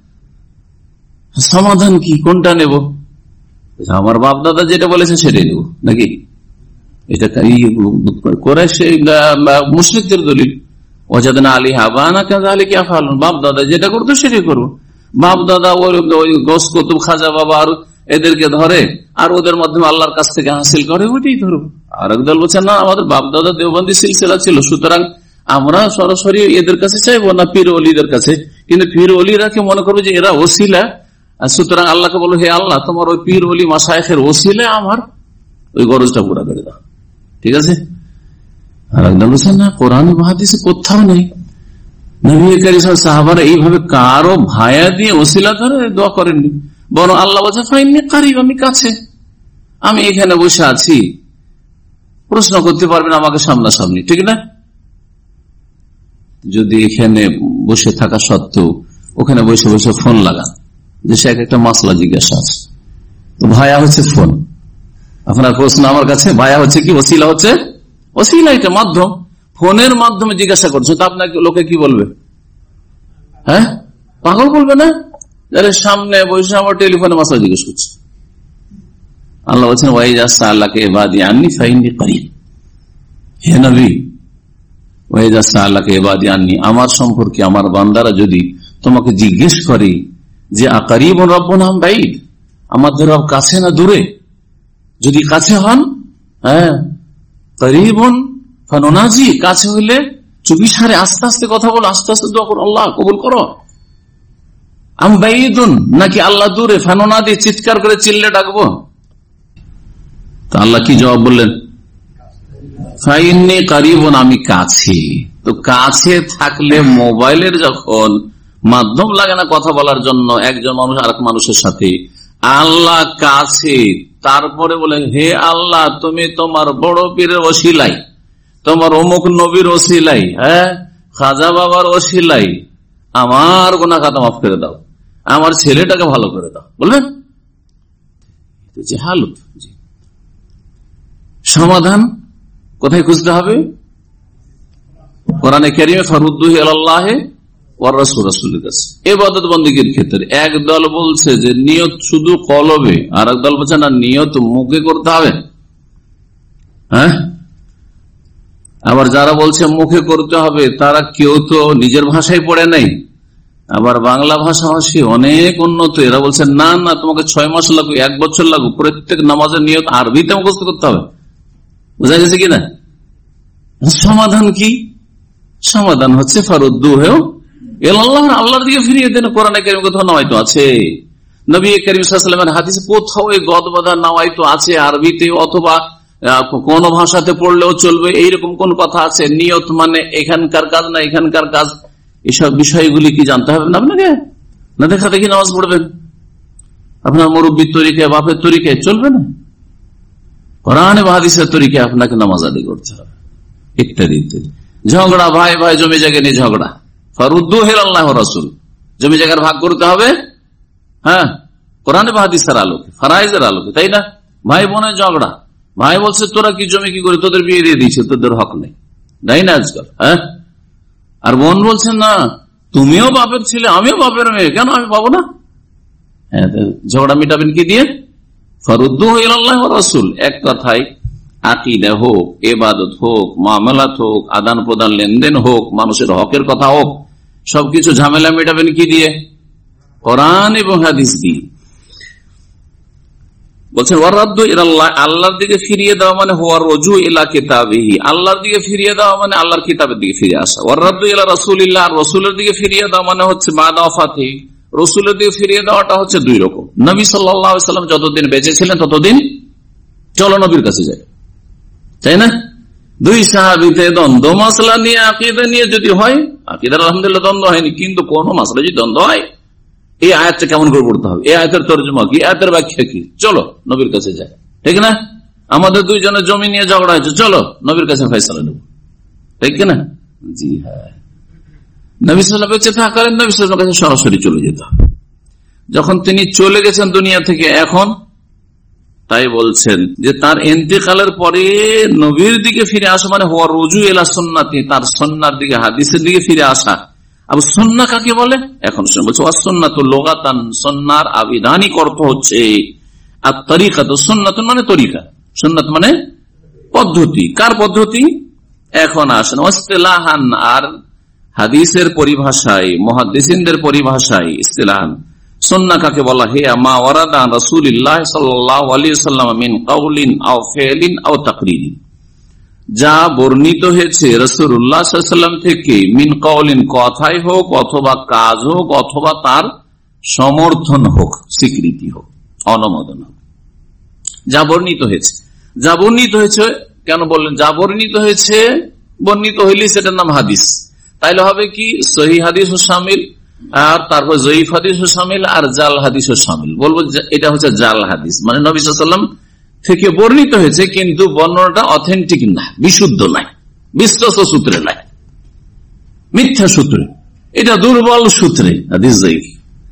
সমাধান কি, কোনটা নেব? আমার বাপ দাদা যেটা বলেছে সেটাই নেব নাকি? এটা করে মুশরিকদের দলিল, ওয়াজাদনা আলাইহা আবানা কাযালিকা ইয়াফআলুন, বাপ দাদা যেটা করতো সেটাই করবো। বাপ দাদা ওই গৌস কুতুব খাজা বাবা আর এদেরকে ধরে আর ওদের মাধ্যমে আল্লাহর কাছ থেকে হাসিল করে, ওইটাই ধরবো। আর একদল বলছে না, আমাদের বাপ দাদা দেওবন্দি সিলসিলা ছিল, সুতরাং আমরা সরাসরি এদের কাছে চাইবো না, পীর ওলিদের কাছে। কিন্তু পীর ওলিরা কি মনে করবে যে এরা ওসিলা, সুতরাং আল্লাহকে বলো হে আল্লাহ তোমার ওই পীর ওলি মাশায়েখের ওসিলা আমার ওই গরজটা পুরা করে দাও, ঠিক আছে? আর একদল বলছে না, কোরআন হাদিসে কোথাও নেই নবী কারীম সাহাবারা এইভাবে কারো ভায়া দিয়ে ওসিলা ধরে দোয়া করেননি, বরং আল্লাহ বলছে ফাইন্নী কারীব, আমি কাছে, আমি এখানে বসে আছি, প্রশ্ন করতে পারবেন আমাকে সামনাসামনি, ঠিক না? যদি এখানে বসে থাকা সত্ত্বেও ওখানে বসে বসে ফোন লাগান, যে সে একটা মাসলা জিজ্ঞাসা আছে, তো ভায়া হচ্ছে ফোন। আপনার প্রশ্ন আমার কাছে, ভায়া হচ্ছে কি, ওসিলা হচ্ছে, ওসিলা এটা মাধ্যম, ফোনের মাধ্যমে জিজ্ঞাসা করছে, তো আপনাকে লোকে কি বলবে? হ্যাঁ, পাগল বলবে না? যারা সামনে বসে আমার টেলিফোনে মাসলা জিজ্ঞেস করছে। আল্লাহ বলছেন ওয়াইজা সাআলাকা ইবাদি আন্নী ফাইন্নী করিব, হে নবী ওয়াইজা সাআলাকা ইবাদি আন্নী, আমার সম্পর্কে আমার বান্দারা যদি তোমাকে জিজ্ঞেস করে যে আকারিবুন রাব্বুনা আম বাঈদ, আমাদের রব কাছে না দূরে, যদি কাছে হন, হ্যাঁ করিবুন ফানুনাজি, কাছে হইলে চুপি সারে আস্তে আস্তে কথা বলো, আস্তে আস্তে দোয়া করো, আল্লাহ কবুল করো। আম বাঈদুন, নাকি আল্লাহ দূরে, ফানুনাদি চিৎকার করে চিল্লে ডাকবো। তো আল্লাহ কি জবাব বললেন? ফাইন্নী কারিবুন, আমি কাছে। তো কাছে থাকলে মোবাইলের যখন মাধ্যম লাগে না কথা বলার জন্য একজন মানুষ আরেক মানুষের সাথে, আল্লাহ কাছে, তারপরে বলে হে আল্লাহ তুমি তোমার বড় পীরের ওসিলাই, তোমার অমুক নবীর ওসিলাই, হ্যাঁ খাজা বাবার ওসিলাই আমার গুনাহ খাতা মাফ করে দাও, আমার ছেলেটাকে ভালো করে দাও, বলবেন? হালত সমাধান কোথায় খুঁজতে হবে? কোরআনে কারীমে ফারুদ্দুহু ইলাল্লাহি ওয়ার রাসূল, রাসূলের কাছে। ইবাদত বন্দেগীর ক্ষেত্রে একদল বলছে যে নিয়ত শুধু কলবে, আর একদল বলছে না নিয়ত মুখে করতে হবে। হ্যাঁ, আবার যারা বলছে মুখে করতে হবে তারা কেউ তো নিজের ভাষায় পড়ে নাই, আবার বাংলা ভাষাভাষী অনেক উন্নত, এরা বলছে না না তোমাকে ছয় মাস লাগুক, এক বছর লাগুক, প্রত্যেক নামাজের নিয়ত আরবিতে মুখস্থ করতে হবে। বোঝা গেছে কিনা? সমাধান কি? সমাধান হচ্ছে ফারুদ্দুহু ইলাল্লাহ, আল্লাহর দিকে ফিরিয়ে দেন। কোরআনে কারীমে কোথাও নাওয়াইতো আছে? নবী করিম সাল্লাল্লাহু আলাইহি ওয়াসাল্লামের হাদিসে কোথাও এই গদ বাঁধা নাওয়াইতো আছে আরবিতে, অথবা কোন ভাষাতে পড়লেও চলবে, এইরকম কোন কথা আছে? নিয়ত মানে এখানকার কাজ না এখানকার কাজ, এসব বিষয়গুলি কি জানতে হবে না আপনাকে? না দেখা দেখি নামাজ পড়বেন, আপনার মুরব্বীর তরিকায় বাপের তরিকায় চলবে না, কোরআন এবং হাদিসের তরিকায় আপনাকে নামাজ আদায় করতে হবে, ইত্যাদি ইত্যাদি। ঝগড়া, ভাই ভাই জমি জায়গা নিয়ে ঝগড়া, ফারুদ্দুহু ইলাল্লাহি ওয়া রাসূল, জমি জায়গার ভাগ করতে হবে, হ্যাঁ কোরআন এবং হাদিসের আলোকে, ফরাইজের আলোকে, তাই না? ভাই বোনের ঝগড়া, ভাই বলছে তোরা কি জমি কি করে, তোদের বিয়ে দিয়ে দিয়েছে, তোদের হক নেই, তাই না আজকাল? হ্যাঁ, আর বোন বলছে না তুমিও বাপের ছেলে আমিও বাপের মেয়ে, কেন আমি পাবো না? হ্যাঁ, ঝগড়া মিটাবেন কি দিয়ে? ফারুদ্দুহু ইলাল্লাহি ওয়া রাসূল। এক কথায় আকীদা হোক, ইবাদত হোক, মুআমালাত হোক, আদান প্রদান লেনদেন হোক, মানুষের হকের কথা হোক, সবকিছু ঝামেলা মেটাবেন কি দিয়ে? কোরআন এবং হাদিস দিয়ে। বলছেন ওয়ারাদ্দু ইলাল্লাহ, আল্লাহর দিকে ফিরিয়ে দেওয়া মানে হুয়া রুজু ইলা কিতাবিহি, আল্লাহর দিকে ফিরিয়ে দেওয়া মানে আল্লাহর কিতাবের দিকে ফিরে আসা। ওয়ারাদ্দু ইলা রাসূলিল্লাহ, রাসূলের দিকে ফিরিয়ে দেওয়া মানে হচ্ছে বাদা ওয়াফাতি, রাসূলের দিকে ফিরিয়ে দেওয়াটা হচ্ছে দুই রকম। নবী সাল্লাল্লাহু আলাইহি ওয়াসাল্লাম যতদিন বেঁচে ছিলেন ততদিন চলো নবীর কাছে যাই, তাই না? দুই সাহাবীতে দ্বন্দ্ব মাসলা নিয়ে, আকীদা নিয়ে যদি হয়, আকীদার আলহামদুলিল্লাহ দ্বন্দ্ব হয়নি, কিন্তু কোন মাসলা যদি দ্বন্দ্ব হয়, এই আয়াতটা কেমন করে পড়তে হবে, এই আয়াতের তরজমা কি, আয়াতের ব্যাখ্যা কি, চলো নবীর কাছে যাই, ঠিক না? আমাদের দুইজনের জমি নিয়ে ঝগড়া হয়েছে, চলো নবীর কাছে ফয়সালা নেব, ঠিক না? জি হ্যাঁ, নবী সাল্লাল্লাহু আলাইহি ওয়াসাল্লাম বেঁচে থাকাকালীন নবী সাল্লাল্লাহু আলাইহি ওয়াসাল্লামের কাছে সরাসরি চলে যেত। যখন তিনি চলে গেছেন দুনিয়া থেকে, এখন তাই বলছেন যে তার ইন্তেকালের পরে নবীর দিকে ফিরে আসা মানে হওয়া রুজু এলা সুন্নাতি, তার সুন্নাহর দিকে হাদিসের দিকে ফিরে আসা। আবার সুন্নাহ কাকে বলে এখন বলছে ওয়াসুন্নাতু লুগাতান, সুন্নাহর আবিধানিক অর্থ হচ্ছে আর তরিকাত, সুন্নাত মানে তরিকা, সুন্নাত মানে পদ্ধতি। কার পদ্ধতি এখন আসেন ইসতিলাহান, আর হাদিসের পরিভাষায় মুহাদ্দিসিনদের পরিভাষায় ইসতিলাহান সুন্নাহ কাকে বলা? হে মা ওয়ারাদা রাসূলুল্লাহ সাল্লাল্লাহু আলাইহি ওয়াসাল্লাম মিন কাউলিন আও ফি'লিন আও তাকরিরিন, যা বর্ণিত হয়েছে রাসূলুল্লাহ সাল্লাল্লাহু আলাইহি ওয়াসাল্লাম থেকে, মিন কাউলিন কথাই হোক অথবা কাজ হোক অথবা তার সমর্থন হোক, স্বীকৃতি হোক, অনুমোদন হোক, যা বর্ণিত হয়েছে। যা বর্ণিত হয়েছে কেন বললেন? যা বর্ণিত হয়েছে, বর্ণিত হইলে সেটার নাম হাদিস। তাইলে হবে কি সহিহ হাদিসও শামিল, আর তারপর জয়ীফ হাদিসও শামিল, আর জাল হাদিসও শামিল। বলবো এটা হচ্ছে জাল হাদিস, মানে নবী সাল্লাল্লাহু আলাইহি ওয়াসাল্লাম থেকে বর্ণিত হয়েছে কিন্তু বর্ণনাটা অথেন্টিক না, বিশুদ্ধ নাই, বিশ্বস্ত সূত্রে নাই, মিথ্যা সূত্রে, এটা দুর্বল সূত্রে হাদিস জয়ীফ।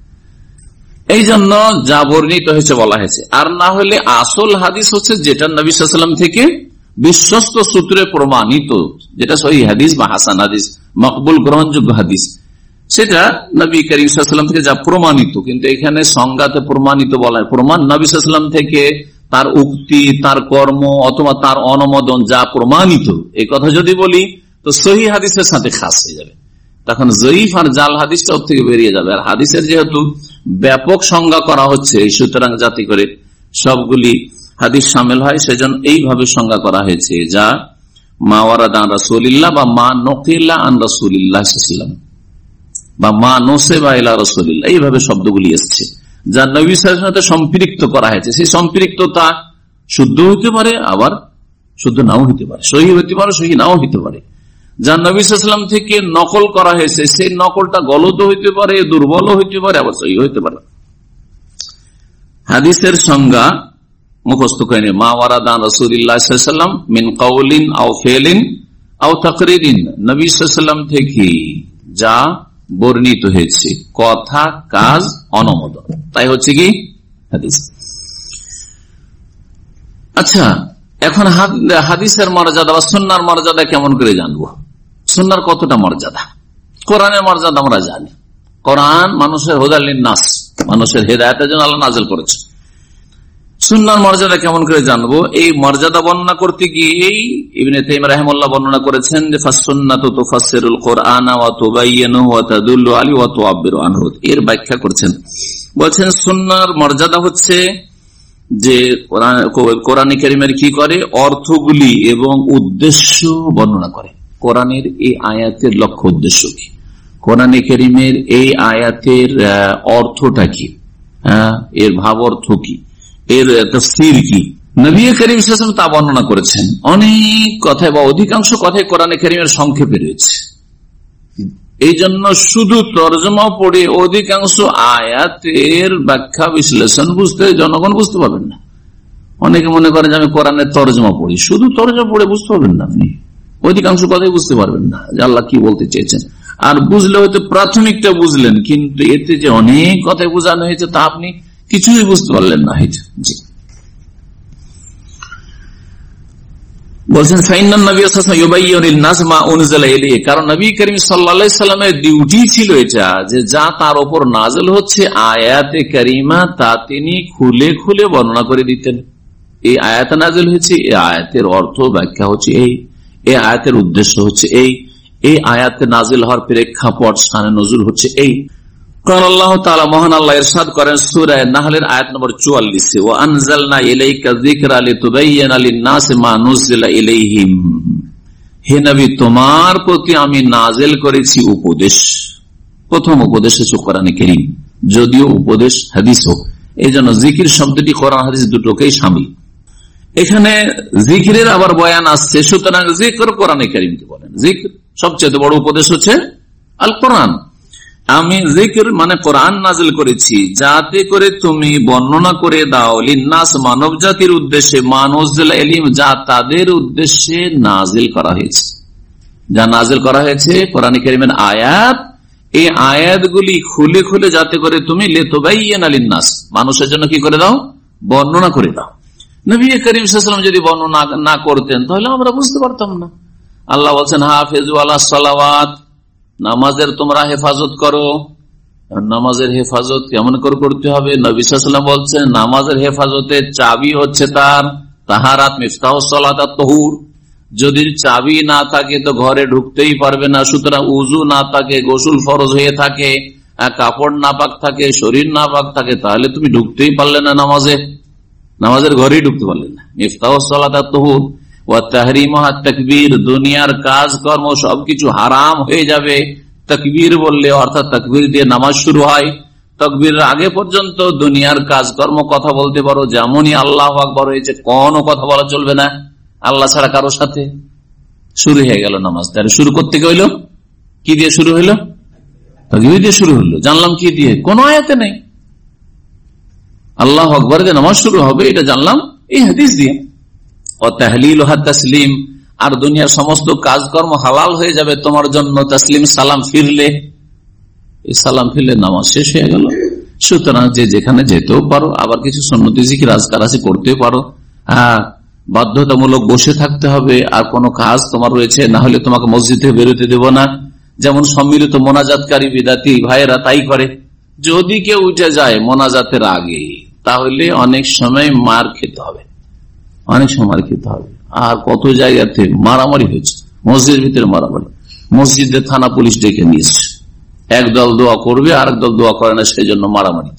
এই জন্য যা বর্ণিত হয়েছে বলা হয়েছে। আর না হলে আসল হাদিস হচ্ছে যেটা নবী সাল্লাল্লাহু আলাইহি ওয়াসাল্লাম থেকে বিশ্বস্ত সূত্রে প্রমাণিত, যেটা সহিহ হাদিস বা হাসান হাদিস, মকবুল গ্রহণযোগ্য হাদিস, সেটা নবী করিম সাল্লাল্লাহু আলাইহি ওয়াসাল্লাম থেকে যা প্রমাণিত। কিন্তু এখানে সংজ্ঞাতে প্রমাণিত বলা হয়, প্রমাণ নবী সাল্লাল্লাহু আলাইহি ওয়াসাল্লাম থেকে তার উক্তি, তার কর্ম অথবা তার অনুমোদন যা প্রমাণিত, এই কথা যদি বলি তো সহিহ হাদিসের সাথে খাস হয়ে যাবে, তখন জয়ীফ আর জাল হাদিসটা ওর থেকে বেরিয়ে যাবে। আর হাদিসের যেহেতু ব্যাপক সংজ্ঞা করা হচ্ছে, সুতরাং যাতে করে সবগুলি হাদিস শামিল হয়, সেজন্য এইভাবে সংজ্ঞা করা হয়েছে, যা মা ওয়ারাদা আন রাসূলিল্লাহ বা মা নকিলা আন রাসূলিল্লাহ সাল্লাল্লাহু আলাইহি ওয়াসাল্লাম বা মা নসেবা ইলা রাসূলিল্লাহ, এইভাবে শব্দগুলি এসেছে, যা নবী সাল্লাল্লাহু আলাইহি ওয়াসাল্লামের সাথে সম্পৃক্ত করা হয়েছে। সেই সম্পৃক্ততা শুদ্ধ হতে পারে, আবার শুদ্ধ নাও হতে পারে, সহিহ হতে পারে, সহিহ নাও হতে পারে। যা নবী সাল্লাল্লাহু আলাইহি ওয়াসাল্লাম থেকে নকল করা হয়েছে, সেই নকলটা গলত হইতে পারে, দুর্বল হইতে পারে, আবার সহিহ হইতে পারে। হাদিসের সংজ্ঞা মুখস্থ করে নিন, মা ওয়ারাদা রাসূলুল্লাহ সাল্লাল্লাহু আলাইহি ওয়াসাল্লাম মিন কাউলিন আও ফি'লিন আও তাকরিরিন, নবী সাল্লাল্লাহু আলাইহি ওয়াসাল্লাম থেকে যা বর্ণিত হয়েছে, কথা, কাজ, অনুমোদন, তাই হচ্ছে কি হাদিস। আচ্ছা, এখন হাদিসের মর্যাদা বা সুন্নাহর মর্যাদা কেমন করে জানবো? সুন্নাহর কতটা মর্যাদা? কোরআনের মর্যাদা আমরা জানি, কোরআন মানুষের হুদাল লিন-নাস, মানুষের হেদায়েতের জন্য আল্লাহ নাযিল করেছে। সুন্নাহর মর্যাদা কেমন করে জানবো? এই মর্যাদা বর্ণনা করতে গিয়েই ইবনে তাইমিয়া রাহিমাহুল্লাহ বর্ণনা করেছেন যে ফাস-সুন্নাতু তুফাসসিরুল কুরআনা ওয়া তুবায়্যিনুহু ওয়া তাদুল্লু আলাইহি ওয়া তুআব্বিরু আনহু। এর ব্যাখ্যা করেছেন, বলছেন সুন্নাহর মর্যাদা হচ্ছে যে কোরআন কারীমের কি করে, অর্থগুলি এবং উদ্দেশ্য বর্ণনা করে। কোরআনের এই আয়াতের লক্ষ্য উদ্দেশ্য কি, কোরআন কারীমের এই আয়াতের অর্থটা কি, এর ভাব অর্থ কি, এর তাফসীর কি, নবী করিম সাল্লাল্লাহু আলাইহি ওয়াসাল্লাম তা বর্ণনা করেছেন। অনেক কথায় বা অধিকাংশ কথায় কোরআন কারীমের সংক্ষেপে রয়েছে। এই জন্য শুধু তরজমা পড়ে অধিকাংশ আয়াতের ব্যাখ্যা বিশ্লেষণ বুঝতে জনগণ বুঝতে পারবেন না। অনেকে মনে করেন যে আমি কোরআনের তরজমা পড়ি, শুধু তরজমা পড়ে বুঝতে পারবেন না, আপনি অধিকাংশ কথাই বুঝতে পারবেন না যে আল্লাহ কি বলতে চেয়েছেন। আর বুঝলে হয়তো প্রাথমিকটা বুঝলেন, কিন্তু এতে যে অনেক কথাই বোঝানো হয়েছে তা আপনি কিছুই বুঝতে পারলেন না। জি, বলছেন ফাইনান নবী সাল্লাল্লাহু আলাইহি ওয়াসাল্লাম ইউবাইয়িনু লিন-নাস মা উনজিলা ইলাইহি, কারণ নবী করিম সাল্লাল্লাহু আলাইহি ওয়াসাল্লামের ডিউটি ছিল এটা, যে যা তার উপর নাযিল হচ্ছে আয়াতে কারিমা তা তিনি খুলে খুলে বর্ণনা করে দিতেন। এই আয়াত নাযিল হয়েছে, এই আয়াতের অর্থ ব্যাখ্যা হচ্ছে এই, এই আয়াতের উদ্দেশ্য হচ্ছে এই, এই আয়াতে নাযিল হওয়ার প্রেক্ষাপট শানে নজুল হচ্ছে এই। কারণ আল্লাহ তাআলা মহান আল্লাহ ইরশাদ করেন সূরা নাহলের আয়াত নম্বর চুয়াল্লিশ এ, ওয়া আনজালনা ইলাইকা যিকরা লিতুবাইয়িনা লিন-নাসি মা নুজিলা ইলাইহিম, হে নবী তোমার প্রতি আমি নাযিল করেছি উপদেশ। প্রথম উপদেশ হচ্ছে কোরআনে কারীম, যদিও উপদেশ হাদিস হোক, এই জন্য জিকির শব্দটি কোরআন হাদিস দুটোকেই শামিল। এখানে জিকিরের আবার বয়ান আসছে, সুতরাং জিকির কোরআনে কারীমকে বলেন। জিকির সবচেয়ে বড় উপদেশ হচ্ছে আল কোরআন। আমি জিকির মানে কোরআন নাযিল করেছি যাতে করে তুমি বর্ণনা করে দাও লিন-নাস মানব জাতির উদ্দেশ্যে, মানুজিলা ইলাইহিম যা তাদের উদ্দেশ্যে নাযিল করা হয়েছে, যা নাযিল করা হয়েছে কোরআন কারীমের আয়াত, এই আয়াতগুলি খুলে খুলে যাতে করে তুমি লিতুবাইয়িনা লিন-নাস মানুষের জন্য কি করে দাও, বর্ণনা করে দাও। নবী করিম সাল্লাল্লাহু আলাইহি ওয়াসাল্লাম যদি বর্ণনা না করতেন তাহলে আমরা বুঝতে পারতাম না। আল্লাহ বলছেন হাফিজু আলাস সালাওয়াত, নামাজের তোমরা হেফাজত করো। নামাজের হেফাজত কেমন করে করতে হবে? নবী সাল্লাল্লাহু আলাইহি ওয়াসাল্লাম বলছেন নামাজের হেফাজতের চাবি হচ্ছে তার তাহারাত, মিফতাহুস সালাতাত তাহুর। যদি চাবি না থাকে তো ঘরে ঢুকতেই পারবে না। সুতরাং উযু না থাকে, গোসল ফরজ হয়ে থাকে, কাপড় নাপাক থাকে, শরীর নাপাক থাকে, তাহলে তুমি ঢুকতেই পারলে না নামাজে, নামাজের ঘরেই ঢুকতে পারলে না। মিফতাহুস সালাতাত তাহুর ওয়া তাহরিমুহা তাকবীর, দুনিয়ার কাজ কর্ম সবকিছু হারাম হয়ে যাবে তাকবীর বললে, অর্থাৎ তাকবীর দিয়ে নামাজ শুরু হয়। তাকবীরের আগে পর্যন্ত দুনিয়ার কাজকর্ম কথা বলতে পারো, যেমনই আল্লাহু আকবার হয়েছে কোনো কথা বলা চলবে না আল্লাহ ছাড়া কারোর সাথে। শুরু হয়ে গেল নামাজ। তাহলে শুরু করতে হইলো কি দিয়ে? শুরু হইলো তাকবীর দিয়ে শুরু হলো। জানলাম কি দিয়ে? কোন আয়াতে নেই আল্লাহু আকবার দিয়ে নামাজ শুরু হবে, এটা জানলাম এই হাদিস দিয়ে। ও তাহলিলুহা তাসলিম, আর দুনিয়ার সমস্ত কাজকর্ম হালাল হয়ে যাবে তোমার জন্য তাসলিম, সালাম ফিরলে। এই সালাম ফিরলে নামাজ শেষ হয়ে গেল। সুতরাং যে যেখানে যেতেও পারো, আবার কিছু সুন্নতি জিকির আজকার আছে করতেও পারো। হ্যাঁ, বাধ্যতামূলক বসে থাকতে হবে আর কোন কাজ তোমার রয়েছে, না হলে তোমাকে মসজিদ থেকে বেরোতে দেব না। যেমন সম্মিলিত মোনাজাতকারী বিদাতি ভাইয়েরা তাই করে। যদি কেউ উঠে যায় মোনাজাতের আগে তাহলে অনেক সময় মার খেতে হবে, অনেক সময় মার খেতে হবে। আর কত জায়গাতে মারামারি হয়েছে, মসজিদের ভিতরে মারামারি, মসজিদে থানা পুলিশ ডেকে নিয়েছে। একদল দোয়া করবে আর একদল দোয়া করে না, সেই জন্য মারামারি।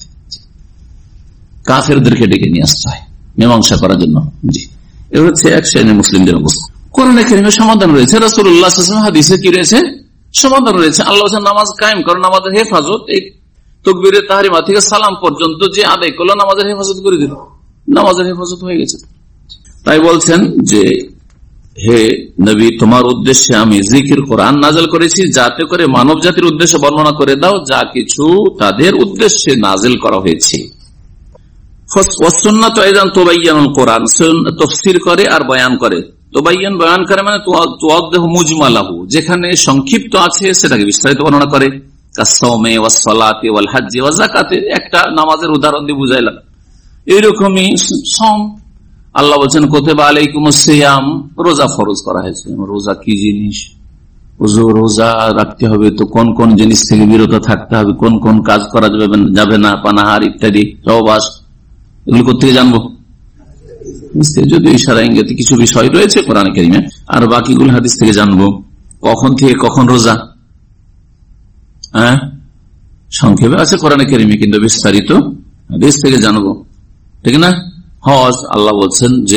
কাফেরদেরকে ডেকে নিয়ে আসতে হয় মীমাংসা করার জন্য। জি, এ হচ্ছে এক শ্রেণীর মুসলিমদের অবস্থা। কোরআনে কারিমে সমাধান রয়েছে, রাসূলুল্লাহ সাল্লাল্লাহু আলাইহি ওয়াসাল্লাম হাদিসে কি রয়েছে? সমাধান রয়েছে। আল্লাহ নামাজ কায়েম করো, নামাজের হেফাজত, এই তাকবীরে তাহরিমা থেকে সালাম পর্যন্ত যে আদায় করলো নামাজের হেফাজত করে দিল, নামাজের হেফাজত হয়ে গেছে। তাই বলছেন যে হে নবী, তোমার উদ্দেশ্যে আমি জিকির কোরআন নাযিল করেছি, যাতে করে মানব জাতির উদ্দেশ্যে বর্ণনা করে দাও যা কিছু তাদের উদ্দেশ্যে নাযিল করা হয়েছে। ওয়াসুন্নাতু আইদান তুবায়্যিনুল কোরআন, তাফসীর করে আর বয়ান করে। তুবায়্যিন বয়ান করে মানে তুওয়াদ্দিহু মুজমালাহু, যেখানে সংক্ষিপ্ত আছে সেটাকে বিস্তারিত বর্ণনা করে। কাসসাওমি ওয়াস সালাতি ওয়াল হজ্জি ওয়াজ যাকাতে, একটা নামাজের উদাহরণ দিয়ে বুঝাইলাম। এরকমই সম, আল্লাহ বলছেন কুতিবা আলাইকুমুস সিয়াম, রোজা ফরজ করা হয়েছে। রোজা কি জিনিস? রোজা রাখতে হবে তো কোন কোন জিনিস থেকে বিরত থাকতে হবে, কোন কোন কাজ করা যাবে না, পানাহার ইত্যাদি, সহবাস, এগুলো কোথেকে জানবো? যদি ইশারা ইঙ্গিতে কিছু বিষয় রয়েছে কোরআনে কারিমে, আর বাকিগুলো হাদিস থেকে জানবো। কখন থেকে কখন রোজা, হ্যাঁ সংক্ষেপে আছে কোরআনে কারিমে, কিন্তু বিস্তারিত হাদিস থেকে জানবো, ঠিক না? হজ, আল্লাহ বলছেন যে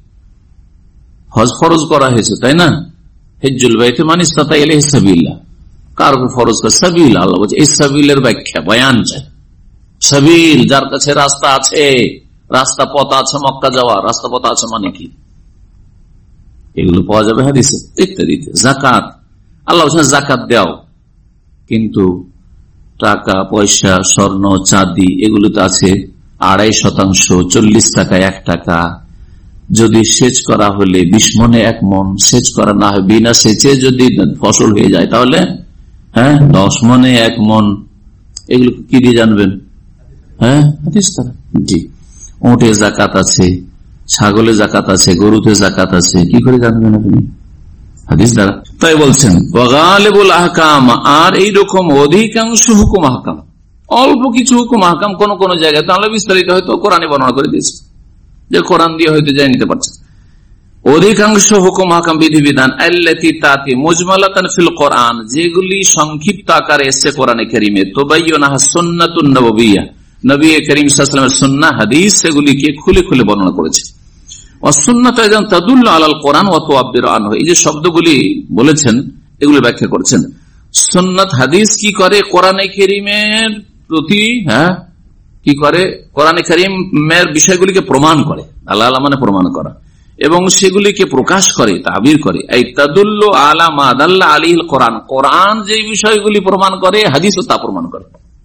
হজ ফরজ করা হয়েছে, তাই না? হিজ্জুল বাইতে মান ইসতাতা ইলাইহি সাবিলা, কার উপর ফরজ করা? সাবিল। আল্লাহ বলছে এই সাবিলের ব্যাখ্যা বয়ান চাই। সাবিল, যার কাছে রাস্তা আছে, রাস্তা পথ আছে, মক্কা যাওয়া রাস্তা পথ আছে মানে কি, এগুলো পাওয়া যাবে হাদিসে ইত্যাদিতে। যাকাত, আল্লাহ বলছেন যাকাত দাও, কিন্তু টাকা পয়সা স্বর্ণ চাঁদি এগুলোতে আছে আড়াই শতাংশ, চল্লিশ টাকা এক টাকা। যদি সেচ করা হলে বিশ মনে এক মন, সেচ করা না হয় বিনা সেচে যদি ফসল হয়ে যায় তাহলে হ্যাঁ দশ মনে এক মন। এগুলো কি দিয়ে জানবেন? হ্যাঁ হাদিস দ্বারা। জি, উটে যাকাত আছে, ছাগলে যাকাত আছে, গরুতে যাকাত আছে, কি করে জানবেন আপনি? হাদিস দ্বারা। তাই বলছেন ওয়াগালিবুল আহকাম, আর এইরকম অধিকাংশ হুকুম আহকাম, অল্প কিছু হুকুম আহকাম কোন কোন জায়গায় তাহলে বিস্তারিত হয়তো কোরআনে বর্ণনা করে দিয়েছে, যে কোরআন দিয়ে হয়তো জেনে নিতে পারছে। অধিকাংশ হুকুম আহকাম বিধিবিধান আল্লাতী তাতি মুজমালাতান ফিল কোরআন, যেগুলি সংক্ষিপ্ত আকারে এসেছে কোরআনে কারীমে, তুবায়্যিনুহা সুন্নাতুন নববিয়্যাহ, নবী করিম সাল্লাল্লাহু আলাইহি ওয়াসাল্লামের সুন্নাহ হাদিস সেগুলিকে খুলে খুলে বর্ণনা করেছে। ওয়াসুন্নাতু আইদান তাদুল্লু আলাল কোরআন ওয়া তুআব্বিরু আনহু, এই যে শব্দগুলি বলেছেন এগুলো ব্যাখ্যা করছেন। সুন্নাত হাদিস কি করে? কোরআনে কারীমের প্রতি হ্যাঁ কি করে? কোরআনে কারীমের বিষয়গুলিকে প্রমাণ করে, আল্লাহ মানে প্রমাণ করা, এবং সেগুলিকে প্রকাশ করে, তাবির করে। এই তাদুল্লু আলা মা দাল্লা আলাইহিল কোরআন, কোরআন যে বিষয়গুলি প্রমাণ করে হাদিসও তা প্রমাণ করে।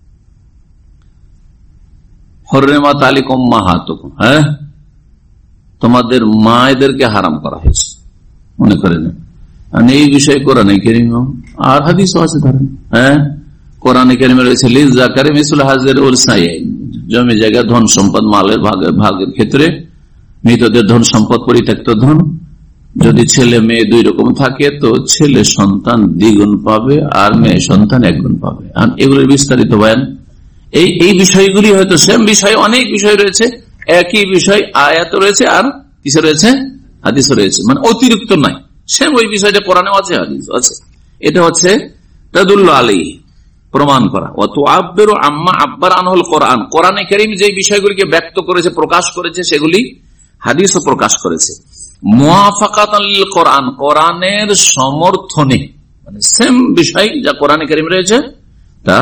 হুররিমাত আলাইকুম উম্মাহাতুকুম, হ্যাঁ তোমাদের মায়েদেরকে হারাম করা হয়েছে, মনে করেন এই বিষয়ে কোরআনে কারীম আর হাদিসও আছে। ধরেন হ্যাঁ কোরআনে কারীমে রয়েছে লিযাকারি মিসলু হাযিল উনসায়াইন, জমি জায়গা ধন সম্পদ মালের ভাগের ভাগের ক্ষেত্রে মৃতদের ধন সম্পদ পরিত্যক্ত ধন, যদি ছেলে মেয়ে দুই রকম থাকে তো ছেলে সন্তান দ্বিগুণ পাবে আর মেয়ে সন্তান একগুণ পাবে। আর এগুলোর বিস্তারিত বয়ান, এই এই বিষয়গুলি হয়তো সেম বিষয়, অনেক বিষয় রয়েছে, একই বিষয় আয়াত রয়েছে আর কিসে রয়েছে, হাদিস রয়েছে, মানে অতিরিক্ত নাই, সেম ওই বিষয়টা কোরআনে আছে হাদিস আছে। এটা হচ্ছে তাদুল্লু আলাইহি, প্রমাণ করা। অত আব্বের আম্মা আব্বার আনহুল কোরআন, কোরআনে কারীম যে বিষয়গুলিকে ব্যক্ত করেছে, প্রকাশ করেছে, সেগুলি হাদিসও প্রকাশ করেছে। মুওয়াফাকাতান লিল কোরআন, কোরআনের সমর্থনে, মানে সেম বিষয় যা কোরআনে কারীম রয়েছে তা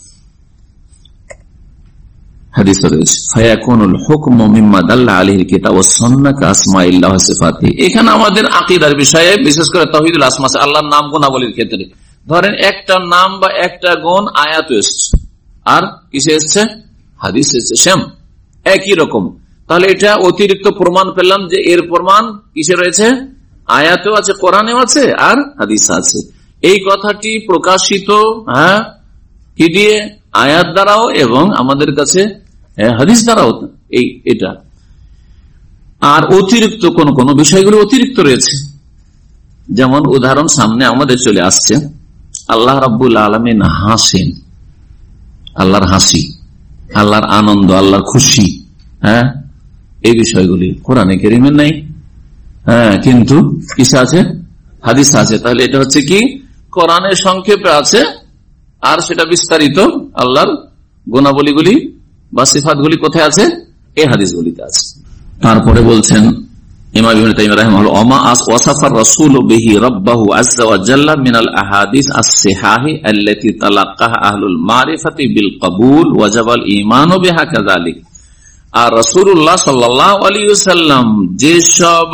হাদিস রয়েছে। ফায়াকুনুল হুকমু মিম্মা দাল্লা আলাইহিল কিতাব ওয়াস সুন্নাহ কাসমাইল্লাহি ওয়া সিফাতিহি। এখানে আমাদের আকীদার বিষয়ে, বিশেষ করে তাওহীদুল আসমা, আল্লাহর নাম গুণাবলীর ক্ষেত্রে, ধরেন একটা নাম বা একটা গুণ আয়াত এসেছে আর কিসে এসেছে, হাদিস এসেছে, সেম একই রকম, তাহলে এটা অতিরিক্ত প্রমাণ পেলাম যে এর প্রমাণ কিসে রয়েছে, আয়াতেও আছে, কোরআনেও আছে আর হাদিস আছে। এই কথাটি প্রকাশিত হ্যাঁ কি দিয়ে, আয়াত দ্বারাও এবং আমাদের কাছে হাদিস দ্বারাও, এই এটা। আর অতিরিক্ত কোন কোন বিষয়গুলো অতিরিক্ত রয়েছে, যেমন উদাহরণ সামনে আমাদের চলে আসছে, আল্লাহ রাব্বুল আলামিন হাসেন, আল্লাহর হাসি, আল্লাহর আনন্দ, আল্লাহর খুশি, হ্যাঁ এই বিষয়গুলি কোরআনে কারীমে নাই, হ্যাঁ কিন্তু কিসে আছে, হাদিস আছে। তাহলে এটা হচ্ছে কি, কোরআনের সংক্ষেপে আছে আর সেটা বিস্তারিত আল্লাহর গুণাবলীগুলি বা সিফাতগুলি কোথায় আছে, এই হাদিসগুলিতে আছে। তারপরে বলছেন ইমাম ইবনে তাইমিয়া রাহিমাহুল্লাহ, ওমা ওয়াসাফার রাসূল বিহি রাব্বাহু আযজা ওয়া জাল্লা মিনাল আহাদিস আস-সিহাহি আল্লাতী তালাক্কাহা আহলুল মারিফাতি বিল কবুল ওয়াজাবাল ঈমানু বিহা কাযালিক। আর রাসূলুল্লাহ সাল্লাল্লাহু আলাইহি ওয়াসাল্লাম যেসব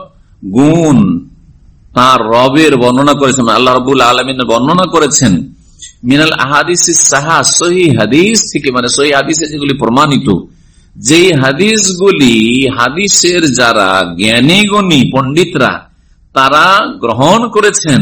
গুণ তার রবের বর্ণনা করেছেন, আল্লাহ রাব্বুল আলামিনের বর্ণনা করেছেন, মিনাল আহাদিস সাহা, সহিহ হাদিস থেকে, মানে সহিহ হাদিসে যেগুলি প্রমাণিত, যেই হাদিসগুলি হাদিসের যারা জ্ঞানী গুণী পণ্ডিতরা তারা গ্রহণ করেছেন,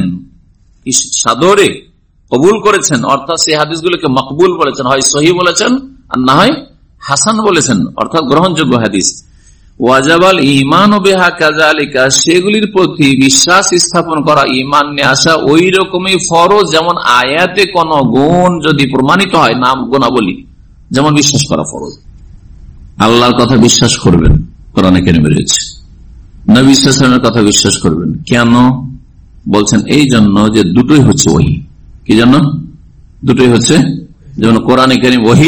সাদরে কবুল করেছেন, অর্থাৎ সেই হাদিসগুলিকে মকবুল বলেছেন, হয় সহিহ বলেছেন আর না হয় হাসান বলেছেন, অর্থাৎ গ্রহণযোগ্য হাদিস। ওয়াজাবাল ঈমান বিহা কাযালিকা, সেগুলির প্রতি বিশ্বাস স্থাপন করা, ঈমান নিয়ে আসা ওই রকমই ফরজ, যেমন আয়াতে কোন গুণ যদি প্রমাণিত হয়, নাম গুণাবলী, যেমন বিশ্বাস করা ফরজ। আল্লাহর কথা বিশ্বাস করবেন, কোরআনে কারীমে রয়েছে, নবী সাল্লাল্লাহু আলাইহি ওয়াসাল্লামের কথা বিশ্বাস করবেন। কেন বলছেন? এই জন্য যে দুটোই হচ্ছে ওহী। কি জন্য? দুটোই হচ্ছে, যেমন কোরআনে কারীম ওহী,